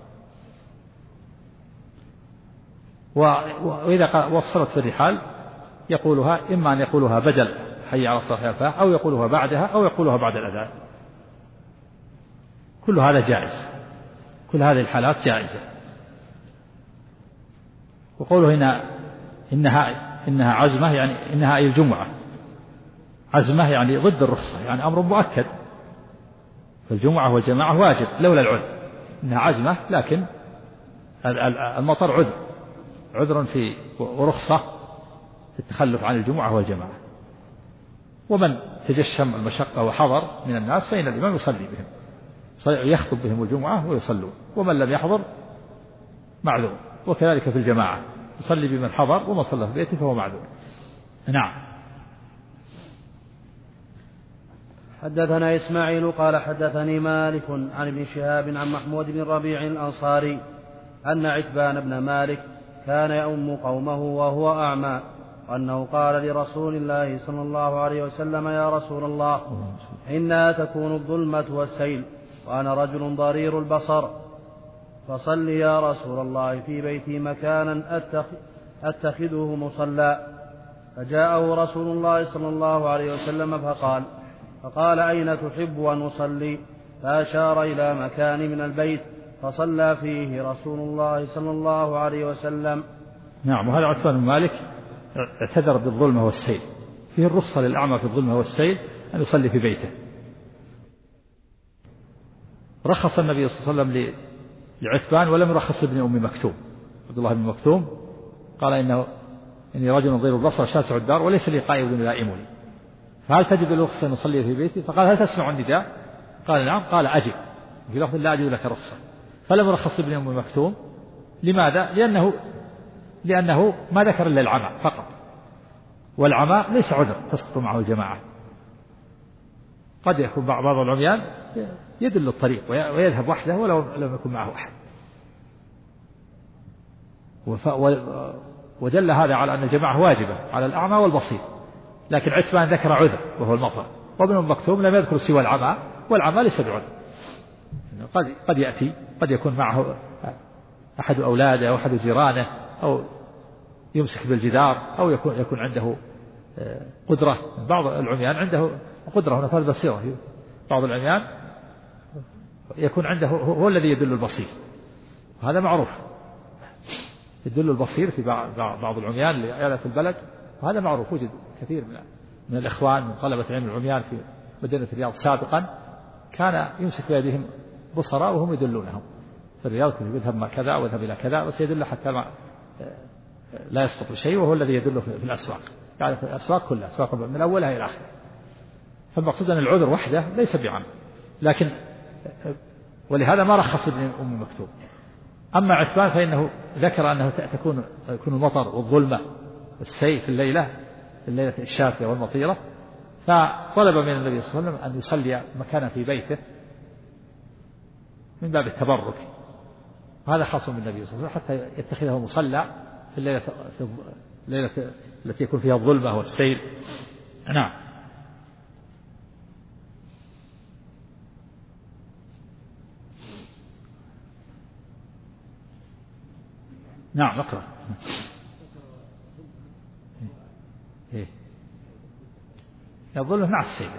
وإذا وصلت في الرحال يقولها إما أن يقولها بدل حي على الصلاة حي الفلاح، أو يقولها بعدها، أو يقولها بعد الأذان. كل هذا جائز، كل هذه الحالات جائزة. وقوله هنا إنها عزمة يعني إنها أي الجمعة، عزمة يعني ضد الرخصة، يعني أمر مؤكد، فالجمعة والجماعة واجب لولا العذر، إنها عزمة لكن المطر عذر في ورخصة في التخلف عن الجمعة والجماعة. ومن تجشم المشقة وحضر من الناس فإن الإمام يصلي بهم، يخطب بهم الجمعة ويصلون، ومن لم يحضر معذور. وكذلك في الجماعة يصلي بمن حضر، ومن صلى في بيته فهو معذور. نعم. حدثنا إسماعيل قال حدثني مالك عن ابن شهاب عن محمود بن ربيع الأنصاري أن عتبان بن مالك كان يؤم قومه وهو أعمى، وأنه قال لرسول الله صلى الله عليه وسلم: يا رسول الله، إنها تكون الظلمة والسيل وأنا رجل ضرير البصر، فصل يا رسول الله في بيتي مكانا أتخذه مصلى. فجاءه رسول الله صلى الله عليه وسلم فقال: أين تحب أن أصلي؟ فأشار إلى مكان من البيت فصلى فيه رسول الله صلى الله عليه وسلم. نعم. وهذا عتبان بن مالك اعتذر بالظلمة والسيل، فيه الرخصة للأعمى في الظلمة والسيل أن يصلي في بيته. رخص النبي صلى الله عليه وسلم لعتبان ولم يرخص لابن أم مكتوم. عبد الله بن مكتوم قال: إني رجل ضرير البصر شاسع الدار وليس لي قائد يلائمني، فهل تجد الرخصة أن أصلي في بيتي؟ فقال: هل تسمع النداء؟ قال: نعم. قال: أجب. في لفظ: لا أجد لك رخصة. فلم يرخص ابن أم مكتوم. لماذا؟ لأنه ما ذكر إلا العمى فقط، والعمى ليس عذر تسقط معه الجماعة. قد يكون بعض العميان يدل الطريق ويذهب وحده ولو لم يكن معه أحد، ودل هذا على أن الجماعة واجبة على الأعمى والبصير. لكن عتبان ذكر عذر وهو المطر، وابن أم مكتوم لم يذكر سوى العمى، والعمى ليس بعذر. قد يأتي، قد يكون معه أحد أولاده أو أحد جيرانه، أو يمسك بالجدار، أو يكون عنده قدرة. بعض العميان عنده قدرة هنا في البصيرة، بعض العميان يكون عنده هو الذي يدل البصير، وهذا معروف. يدل البصير في بعض العميان اللي يعلى في البلد، وهذا معروف. وجد كثير من الإخوان من طلبة علم العميان في مدينة الرياض سابقا كان يمسك بيدهم بصراء وهم يدلونهم في الرياض، يذهب كذا ويذهب إلى كذا، بس يدل حتى لا يسقط شيء، وهو الذي يدل في الأسواق، يعني في الأسواق كلها، أسواق من أولها إلى آخرها. فالمقصود أن العذر وحده ليس بعمى، لكن ولهذا ما رخص ابن أم مكتوم. أما عتبان فإنه ذكر أنه يكون المطر والظلمة والسيل في الليلة الشافية والمطيرة، فطلب من النبي صلى الله عليه وسلم أن يصلي مكانا في بيته من باب التبرك، وهذا خاص بالنبي صلى الله عليه وسلم حتى يتخذه مصلى في الليلة التي يكون فيها الظلمة والسيل. نعم. نعم. اقرأ. الظلمة مع السيل،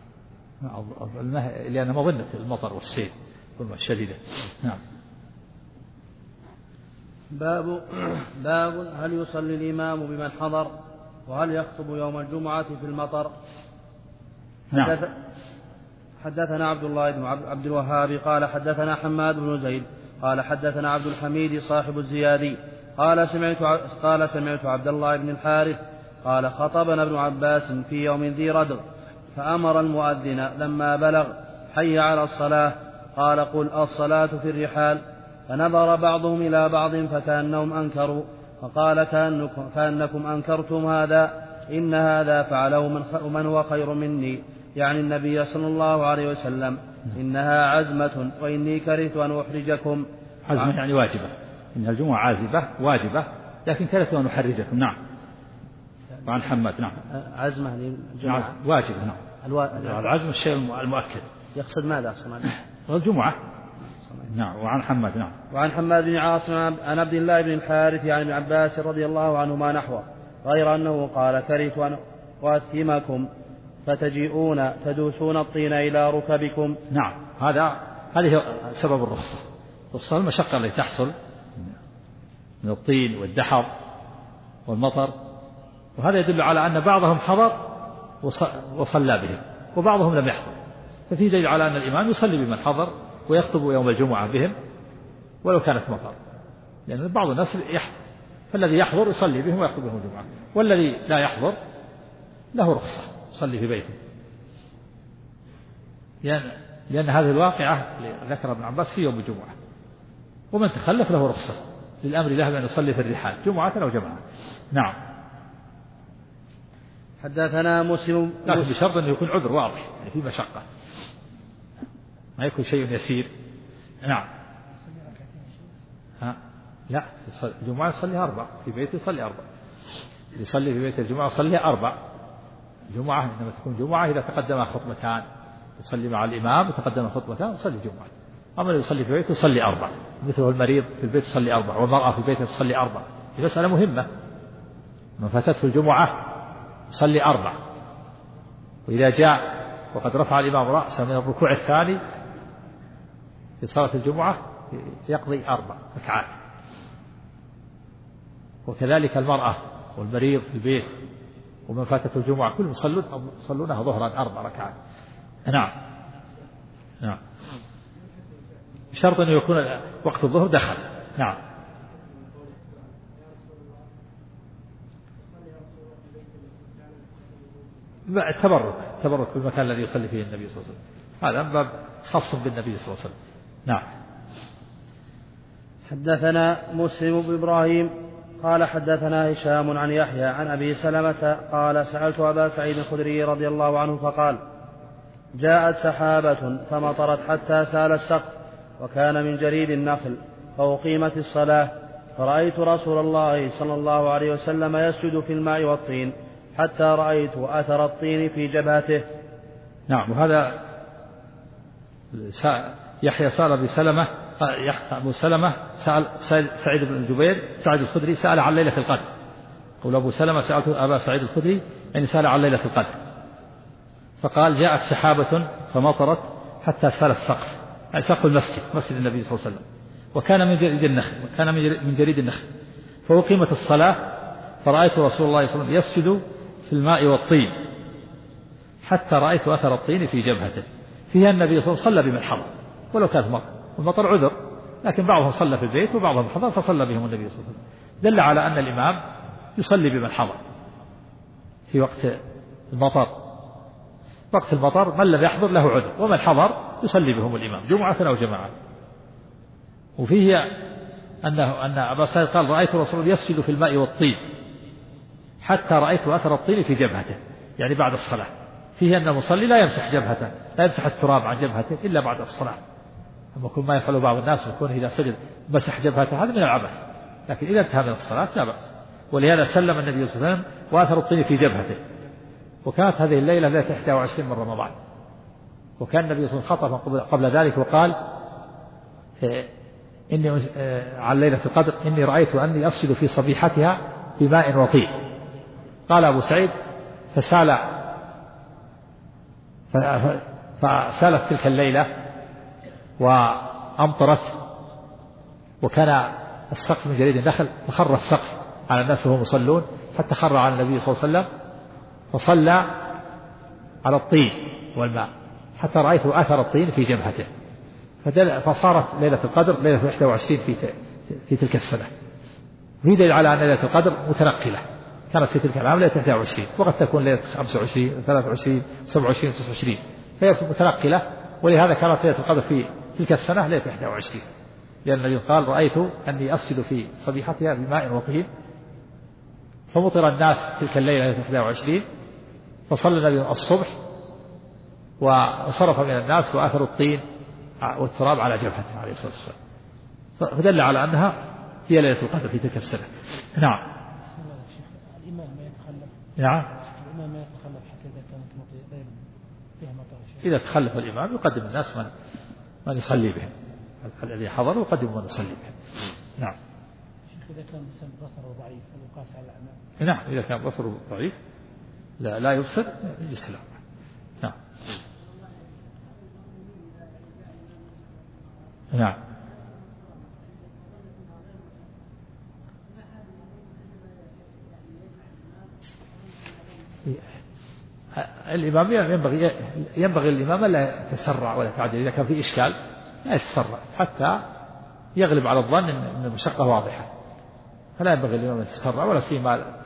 يعني لأن مظنة المطر والسيل الظلمة الشديدة. نعم. باب هل يصلي الإمام بمن حضر، وهل يخطب يوم الجمعة في المطر؟ نعم. حدثنا عبد الله بن عبد الوهاب قال حدثنا حماد بن زيد قال حدثنا عبد الحميد صاحب الزيادي قال سمعت عبد الله بن الحارث قال خطبنا ابن عباس في يوم ذي ردغ، فأمر المؤذن لما بلغ: حي على الصلاة، قال: قل الصلاة في الرحال. فنظر بعضهم إلى بعض فكأنهم أنكروا، فقال: كأنكم أنكرتم هذا، إن هذا فعله من هو خير مني، يعني النبي صلى الله عليه وسلم. إنها عزمة وإني كرهت أن أحرجكم. عزمة يعني واجبة، إن الجمعة عازبة واجبة، لكن كرهت أن أحرجكم. نعم. وعن حماد. نعم. عزمة للجمعة واجبة. نعم. العزم الشيء المؤكد. يقصد ماذا أصلا؟ والجمعة. نعم. وعن حماد. نعم. وعن حماد بن عاصم عن عبد الله بن الحارث يعني ابن عباس رضي الله عنهما نحوه، غير أنه قال: كرهت أن أؤثمكم فتجيئون تدوسون الطين إلى ركبكم. نعم. هذه سبب الرخصة. الرخصة المشقة التي تحصل من الطين والدحر والمطر، وهذا يدل على أن بعضهم حضر وصلى بهم، وبعضهم لم يحضر، ففي دليل على أن الإمام يصلي بمن حضر ويخطب يوم الجمعة بهم ولو كانت مطر، لأن بعض الناس يحضر، فالذي يحضر يصلي بهم ويخطب بهم الجمعة، والذي لا يحضر له رخصة يصلي في بيته، لأن هذه الواقعة ذكر ابن عباس في يوم الجمعة، ومن تخلف له رخصة للأمر له بأن يصلي في الرحال جمعة أو جماعة. نعم. حدثنا مسلم لكن بشرط أن يكون عذر واضح، يعني في مشقة، ما يكون شيء يسير. نعم. لا، الجمعة يصلي 4 في بيته، يصلي 4. يصلي في بيت الجمعة يصلي 4. الجمعة إنما تكون جمعة إذا تقدم خطبتان، يصلي مع الإمام وتقدم خطبتان يصلي جمعة. أما يصلي في بيته يصلي 4، مثل المريض في البيت يصلي 4، والمرأة في البيت تصلي 4. مسألة مهمة، من فاتته الجمعة يصلي 4، وإذا جاء وقد رفع الإمام رأسه من الركوع الثاني في صلاة الجمعة يقضي 4 ركعات. وكذلك المرأة والمريض في البيت ومن فاتته الجمعة كلهم يصلونها ظهرا 4 ركعات. نعم. نعم، بشرط أن يكون وقت الظهر دخل. نعم. تبرك بالمكان الذي يصلي فيه النبي صلى الله عليه وسلم، هذا من باب خاص بالنبي صلى الله عليه وسلم. نعم. حدثنا مسلم بن إبراهيم قال حدثنا هشام عن يحيى عن أبي سلمة قال سألت أبا سعيد الخدري رضي الله عنه فقال جاءت سحابة فمطرت حتى سال السقف وكان من جريد النخل فأقيمت الصلاة فرأيت رسول الله صلى الله عليه وسلم يسجد في الماء والطين حتى رأيت أثر الطين في جبهته. نعم. وهذا يحيى سأل أبي سلمة، أبو سلمة سأل سعيد بن جبير، سعيد الخدري سأل عن ليلة القدر. قول أبو سلمة سألت أبا سعيد الخدري يعني سأل عن ليلة القدر، فقال جاءت سحابة فمطرت حتى سال السقف، يعني سقف المسجد، مسجد النبي صلى الله عليه وسلم، وكان من جريد النخل فأقيمت الصلاة فرأيت رسول الله صلى الله عليه وسلم يسجد في الماء والطين حتى رأيت أثر الطين في جبهته. فيها النبي صلى الله عليه وسلم صلى بمن حضر ولو كانت مطر، والمطر عذر، لكن بعضهم صلى في البيت وبعضهم حضر فصلى بهم النبي صلى الله عليه وسلم، دل على أن الإمام يصلي بمن حضر في وقت المطر. وقت المطر من لم يحضر له عذر، ومن حضر يصلي بهم الإمام جمعة أو جماعة. وفيه أن أبا سعيد قال رأيت رسول يسجد في الماء والطين حتى رأيت أثر الطين في جبهته، يعني بعد الصلاة. فيه أن المصلي لا يمسح جبهته، لا يمسح التراب عن جبهته إلا بعد الصلاة. أما كل ما يفعله بعض الناس يكون إذا سجد مسح جبهته، هذا من العبث، لكن إذا انتهى من الصلاة لا بأس. ولهذا سلم النبي صلى الله عليه وسلم وأثر الطين في جبهته. وكانت هذه الليلة ليلة 21 من رمضان، وكان النبي صلى الله عليه وسلم خطب قبل ذلك وقال إني عن ليلة القدر إني رأيت أني أسجد في صبيحتها بماء وطين. قال أبو سعيد فسالت تلك الليلة وأمطرت، وكان السقف من جريد النخل، فخر السقف على الناس وهم يصلون حتى خر على النبي صلى الله عليه وسلم فصلى على الطين والماء حتى رأيت أثر الطين في جبهته. فصارت ليلة القدر ليلة 21 في تلك السنة. في دليل على أن ليلة القدر متنقلة، كانت في تلك العام ليلة 21، وقد تكون ليلة 25 23 27 29، فهي متنقلة. ولهذا كانت ليلة القدر في تلك السنة ليلة 21، لأن النبي قال رأيت أني أسجد في صبيحتها بماء وطين، فمطر الناس تلك الليلة ليلة 21، فصلى النبي الصبح وانصرف من الناس وأثر الطين والتراب على جبهته عليه الصلاة والسلام، فدل على أنها هي ليلة القدر في تلك السنة. نعم. الإمام ما يتخلف. نعم. الإمام ما يتخلف حتى إذا كانت فيها مطر. إذا تخلف الإمام يقدم الناس من يصلي بهم، الذي حضر يقدم من يصلي بهم. نعم. شيخ إذا كان بصره ضعيف فالقاس على الأعمال. نعم، إذا كان بصره ضعيف لا يبصر يجلس له. نعم. نعم. الإمام ينبغي الإمام لا يتسرع ولا يتعجل، إذا كان في إشكال لا يتسرع حتى يغلب على الظن أن المشقة واضحة، فلا ينبغي الإمام يتسرع، ولا سيما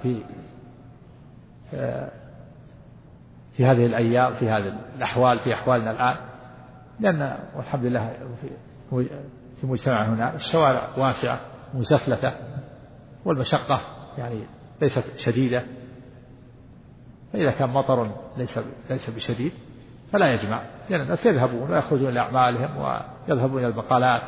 في هذه الأيام، في هذه الأحوال، في أحوالنا الآن، لأن والحمد لله في مجتمع هنا الشوارع واسعة مزفلتة، والمشقة يعني ليست شديدة، فإذا كان مطر ليس بشديد فلا يجمع، لأن الناس يذهبون ويخرجون إلى أعمالهم ويذهبون إلى البقالات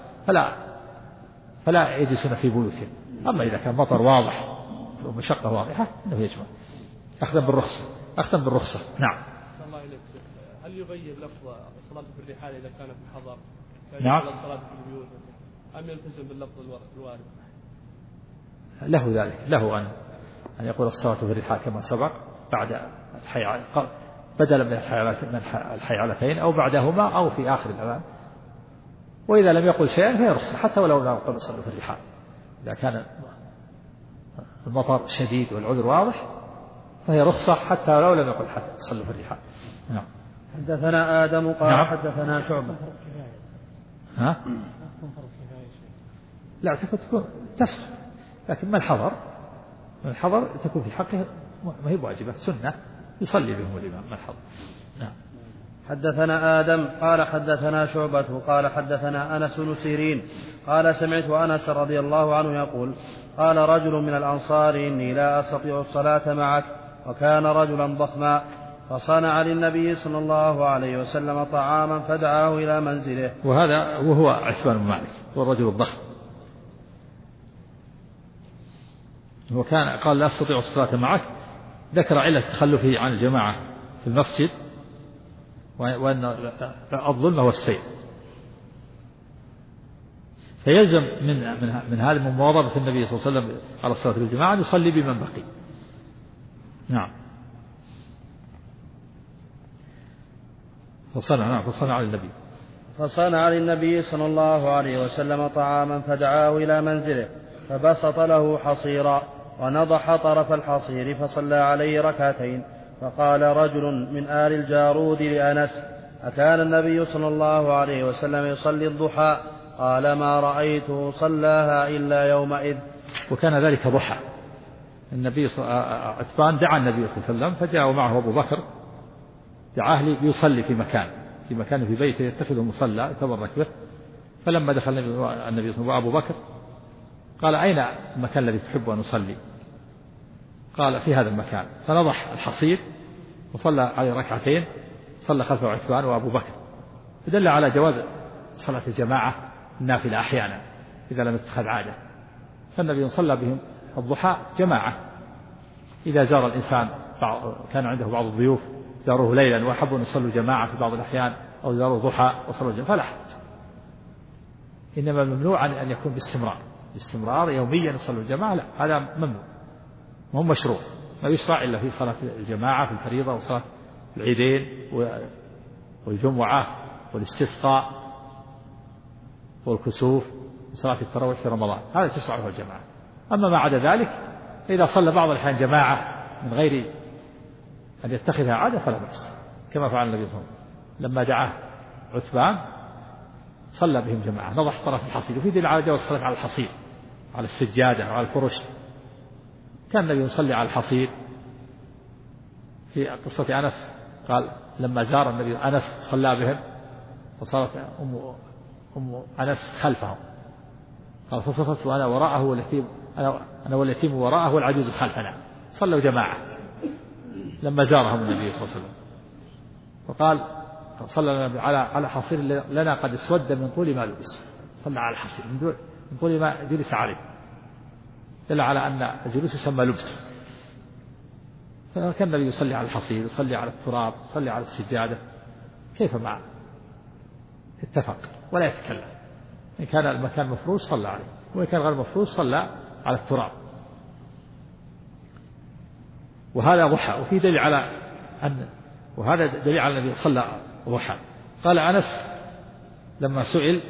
فلا يجلسون في بيوتهم. أما إذا كان مطر واضح ومشقة واضحة إنه يجمع أخذا بالرخصة. نعم. الله إليك، هل يغير لفظ الصلاة في الرحال إذا كان في الحضر؟ نعم. الصلاة في البيوت أم يلتزم باللفظ الوارد؟ له ذلك، له أن يقول الصلاة في الرحال كما سبق بعد بدلا من الحيعلتين أو بعدهما أو في آخر الأذان. وإذا لم يقل شيئا فهي رخصة حتى ولو لم يقل صلوا في الرحال. إذا كان المطر شديد والعذر واضح فهي رخصة حتى ولو لم يقل صلوا في الرحال. نعم. حدثنا آدم قال نعم. حدثنا شعبة. لا تكون تسقط، لكن من الحضر تكون في حقه ما هي واجبة، سنة يصلي بهم الإمام من الحضر. نعم. حدثنا آدم قال حدثنا شعبة قال حدثنا أنس بن سيرين قال سمعت أنس رضي الله عنه يقول قال رجل من الأنصار إني لا أستطيع الصلاة معك، وكان رجلا ضخما، فصنع للنبي صلى الله عليه وسلم طعاما فدعاه إلى منزله. وهو عتبان بن مالك هو الرجل الضخم، وكان قال لا أستطيع الصلاة معك، ذكر علة تخلفه عن الجماعة في المسجد وأن الظلم هو السير، فيلزم من هذا من مواظبة النبي صلى الله عليه وسلم على الصلاة بالجماعة يصلي بمن بقي. نعم. فصنع للنبي صلى الله عليه وسلم طعاما فدعاه إلى منزله، فبسط له حصيرا ونضح طرف الحصير فصلى عليه ركعتين. فقال رجل من آل الجارود لأنس أكان النبي صلى الله عليه وسلم يصلي الضحى؟ قال ما رأيته صلاها إلا يومئذ. وكان ذلك ضحى. النبي عتبان دعا النبي صلى الله عليه وسلم فجاء معه أبو بكر، دعاه ليصلي في مكان في بيته يتخذه مصلى يتبرك به. فلما دخل النبي صلى الله عليه وسلم وأبو بكر قال أين المكان الذي تحب أن نصلي؟ قال في هذا المكان، فنضح الحصير وصلى عليه ركعتين، صلى خلفه عثمان وأبو بكر، فدل على جواز صلاة الجماعة النافلة أحيانا إذا لم تتخذ عادة. فالنبي صلى بهم الضحى جماعة إذا زار الإنسان كان عنده بعض الضيوف زاروه ليلا وأحبوا أن يصلوا جماعة في بعض الأحيان أو زاروا ضحى وصلوا جماعة فلا حرج، إنما ممنوع أن يكون باستمرار يوميا يصلوا الجماعة، لا هذا ممنوع، وهم مشروع، ما يشرع إلا في صلاة الجماعة في الفريضة وصلاة العيدين والجمعة والاستسقاء والكسوف وصلاة التراويح في رمضان، هذا تشرعه الجماعة. أما ما عدا ذلك إذا صلى بعض الأحيان جماعة من غير أن يتخذها عادة فلا بأس، كما فعل النبي صلى الله عليه وسلم لما دعاه عتبان صلى بهم جماعة، نضح طرف الحصير، وفي دليل على جواز الصلاة على الحصير على السجادة وعلى الفرش. كان النبي يصلي على الحصير. في قصة أنس قال لما زار النبي أنس صلى بهم فصارت أم أنس خلفهم، قال فصفت وأنا وراءه واليتيم وراءه والعجوز خلفنا، صلوا جماعة لما زارهم النبي صلى الله عليه وسلم. فقال صلى النبي على حصير لنا قد اسود من طول ما لبس، صلى على الحصير من طول ما جلس عليه، دل على أن الجلوس يسمى لبس. فكان النبي يصلي على الحصير، يصلي على التراب، يصلي على السجادة كيف ما اتفق ولا يتكلم. إن كان المكان مفروش صلى عليه، وإن كان غير مفروش صلى على التراب. وهذا ضحى، وفي دليل على وهذا دليل على النبي صلى ضحى. قال أنس لما سئل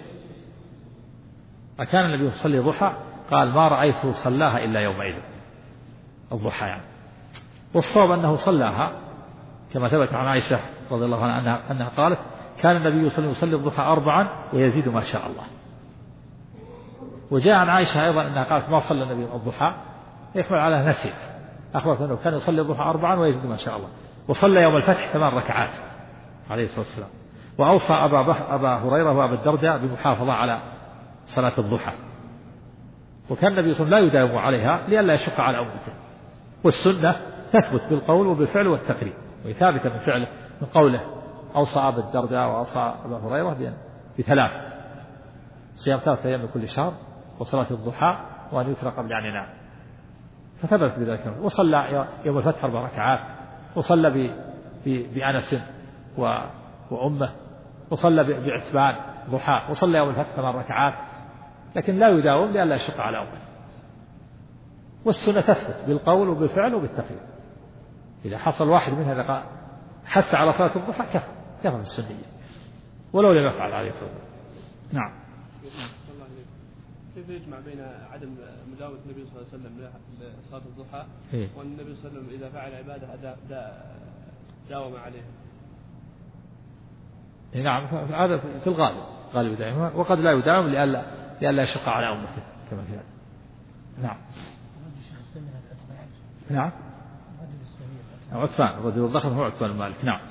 أكان النبي يصلي ضحى؟ قال ما رأيته صلاها إلا يومئذ، الضحى يعني. والصواب أنه صلاها كما ثبت عن عائشة رضي الله عنها أنها قالت كان النبي صلى الله عليه وسلم يصلي الضحى 4 ويزيد ما شاء الله. وجاء عن عائشة أيضا أنها قالت ما صلى النبي الضحى، يحمل على نسيت، أخبرت أنه كان يصلي الضحى 4 ويزيد ما شاء الله. وصلى يوم الفتح 8 ركعات عليه الصلاة والسلام. وأوصى أبا هريرة وأبا الدرداء بالمحافظة على صلاة الضحى، وكان النبي صلى الله عليه وسلم لا يداوم عليها لئلا يشق على أمته. والسنة تثبت بالقول وبالفعل والتقرير، وهي ثابتة بالفعل من قوله أوصى أبا الدرداء وأوصى أبا هريرة بثلاث: صيام 3 أيام من كل شهر، وصلاة الضحى، وأن يترى قبل أن ينام. فثبت بذلك. وصلى يوم الفتح 4 ركعات، وصلى بأنس وأمه، وصلى بعتبان ضحى، وصلى يوم الفتح 8 ركعات، لكن لا يداوم لئلا يشق على أمته. والسنة تثبت بالقول وبالفعل وبالتقرير. إذا حصل واحد منها حث على صلاة الضحى كفى بالسنية ولو لم يفعل عليه الصلاة والسلام. نعم. كيف يجمع بين عدم مداومة النبي صلى الله عليه وسلم لصلاة الضحى وأن النبي صلى الله عليه وسلم إذا فعل عبادة داوم عليها؟ نعم، هذا في الغالب دائما، وقد لا يداوم لئلا يشق على أمته كما في هذا. نعم. نعم. عثمان الرجل الضخم هو عثمان المالك. نعم.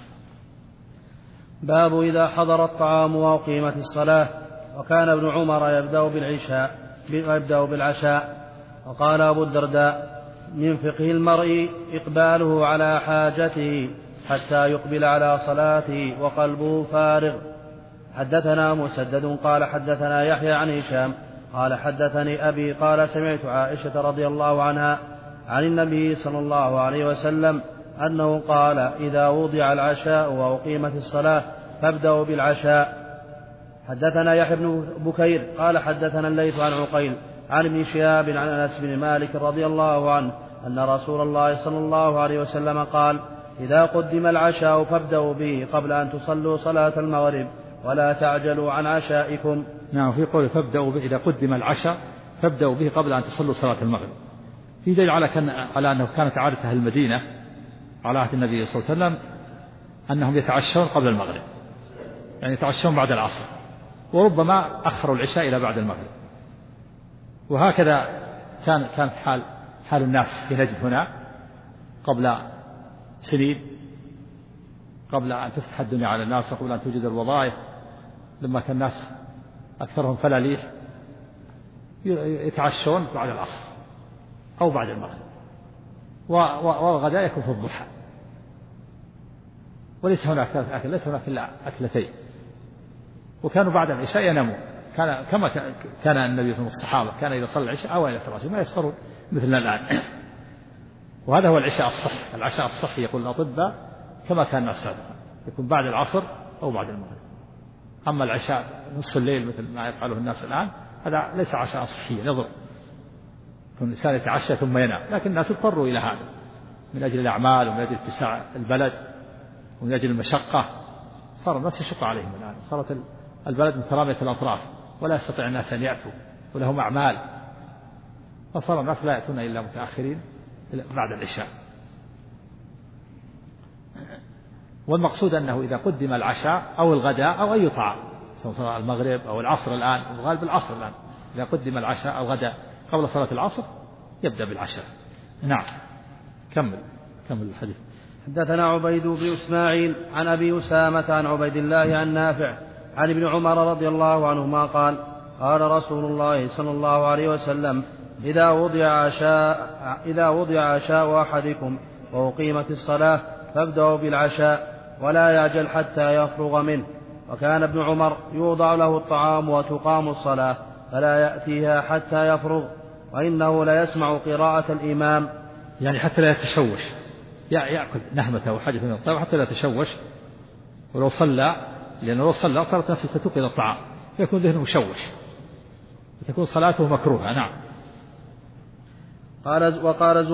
باب إذا حضر الطعام وأقيمت الصلاة. وكان ابن عمر يبدأ بالعشاء. وقال أبو الدرداء: من فقه المرء إقباله على حاجته حتى يقبل على صلاته وقلبه فارغ. حدثنا مسدد قال حدثنا يحيى عن هشام قال حدثني أبي قال سمعت عائشة رضي الله عنها عن النبي صلى الله عليه وسلم أنه قال: إذا وضع العشاء وأقيمت الصلاة فابدأوا بالعشاء. حدثنا يحيى بن بكير قال حدثنا الليث عن عقيل عن ابن شهاب عن أنس بن مالك رضي الله عنه أن رسول الله صلى الله عليه وسلم قال: إذا قدم العشاء فابدأوا به قبل أن تصلوا صلاة المغرب ولا تعجلوا عن عشائكم. نعم، في قوله فابدأوا به إذا قدم العشاء فابدأوا به قبل أن تصلوا صلاة المغرب. في دليل على أنه كانت عادة أهل المدينة على عهد النبي صلى الله عليه وسلم أنهم يتعشون قبل المغرب، يعني يتعشون بعد العصر، وربما أخروا العشاء إلى بعد المغرب. وهكذا كانت حال الناس في نجد هنا قبل سنين، قبل أن تفتح الدنيا على الناس وقبل أن توجد الوظائف، لما كان الناس أكثرهم فلاليح يتعشون بعد العصر أو بعد المغرب، والغداء يكون في الضحى. وليس هناك ثلاث أكل، ليس هناك إلا أكلتين. وكانوا بعد العشاء ينامون، كما كان النبي صلى الله عليه وسلم الصحابة كان إذا صلى العشاء أو إلى الفراش ما يسهرون مثلنا الآن. وهذا هو العشاء الصحي. العشاء الصحي يقول الأطباء كما كان الناس سابقا يكون بعد العصر أو بعد المغرب. أما العشاء نصف الليل مثل ما يفعله الناس الآن هذا ليس عشاء صحيا، يضر. يكون الإنسان يتعشى ثم ينام، لكن الناس اضطروا إلى هذا من أجل الأعمال ومن أجل اتساع البلد ومن أجل المشقة. صار الناس يشق عليهم الآن، صارت البلد مترامية الأطراف ولا يستطيع الناس أن يأتوا ولهم أعمال، فصار الناس لا يأتون إلا متأخرين بعد العشاء. والمقصود أنه إذا قدم العشاء أو الغداء أو أي طعام، سواء المغرب أو العصر الآن، الغالب العصر الآن، إذا قدم العشاء أو الغداء قبل صلاة العصر يبدأ بالعشاء. نعم. كمل الحديث. حدثنا عبيد بن إسماعيل عن أبي أسامة عن عبيد الله عن نافع عن ابن عمر رضي الله عنهما قال: قال رسول الله صلى الله عليه وسلم: إذا وضع عشاء أحدكم وأقيمت الصلاة فابدأوا بالعشاء ولا يعجل حتى يفرغ منه. وكان ابن عمر يوضع له الطعام وتقام الصلاة فلا يأتيها حتى يفرغ، وإنه لا يسمع قراءة الإمام، يعني حتى لا يتشوش، يأكل نهمته وحاجة من الطعام حتى لا يتشوش. ولو صلى، لأنه لو صلى صارت نفسه تتوق إلى الطعام يكون ذهنه مشوش وتكون صلاته مكروهة. نعم. وقال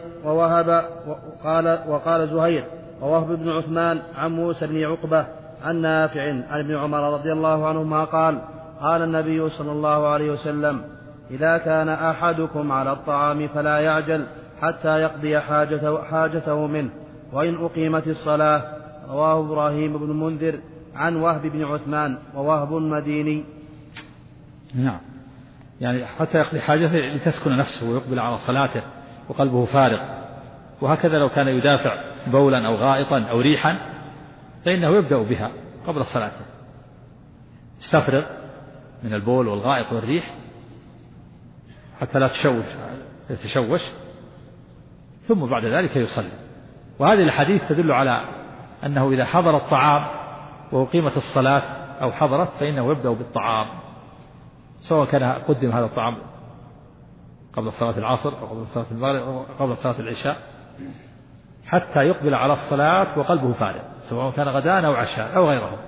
زهير ووهب بن عثمان عن موسى بن عقبة عن نافع عن ابن عمر رضي الله عنهما قال: قال النبي صلى الله عليه وسلم: إذا كان أحدكم على الطعام فلا يعجل حتى يقضي حاجته منه، وإن أقيمت الصلاة. رواه إبراهيم بن المنذر عن وهب بن عثمان، ووهب مديني. نعم، يعني حتى يقضي حاجته لتسكن نفسه ويقبل على صلاته وقلبه فارغ. وهكذا لو كان يدافع بولا أو غائطا أو ريحا فإنه يبدأ بها قبل صلاته، يستفرغ من البول والغائط والريح حتى لا يتشوش، ثم بعد ذلك يصلي. وهذه الحديث تدل على أنه إذا حضر الطعام وأقيمت الصلاة أو حضرت فإنه يبدأ بالطعام، سواء كان قدم هذا الطعام قبل صلاة العصر أو قبل صلاة المغرب أو قبل صلاة العشاء، حتى يقبل على الصلاة وقلبه فارغ، سواء كان غداء أو عشاء أو غيره.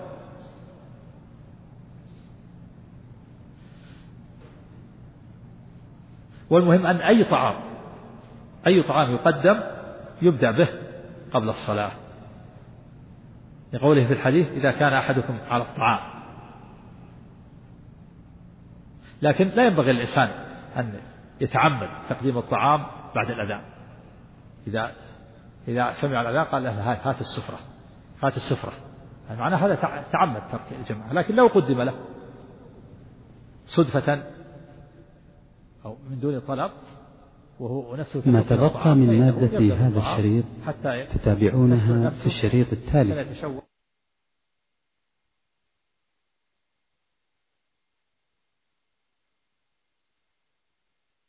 والمهم أن أي طعام يقدم يبدأ به قبل الصلاة، لقوله في الحديث إذا كان أحدكم على الطعام. لكن لا ينبغي للإنسان أن يتعمد تقديم الطعام بعد الأذان. إذا سمع الأذان قال له هات السفرة، معناه هذا تعمد ترك الجماعة. لكن لو قدم له صدفة أو من دون طلب وهو نفسه ما تبقى من مادة هذا الشريط تتابعونها في الشريط التالي.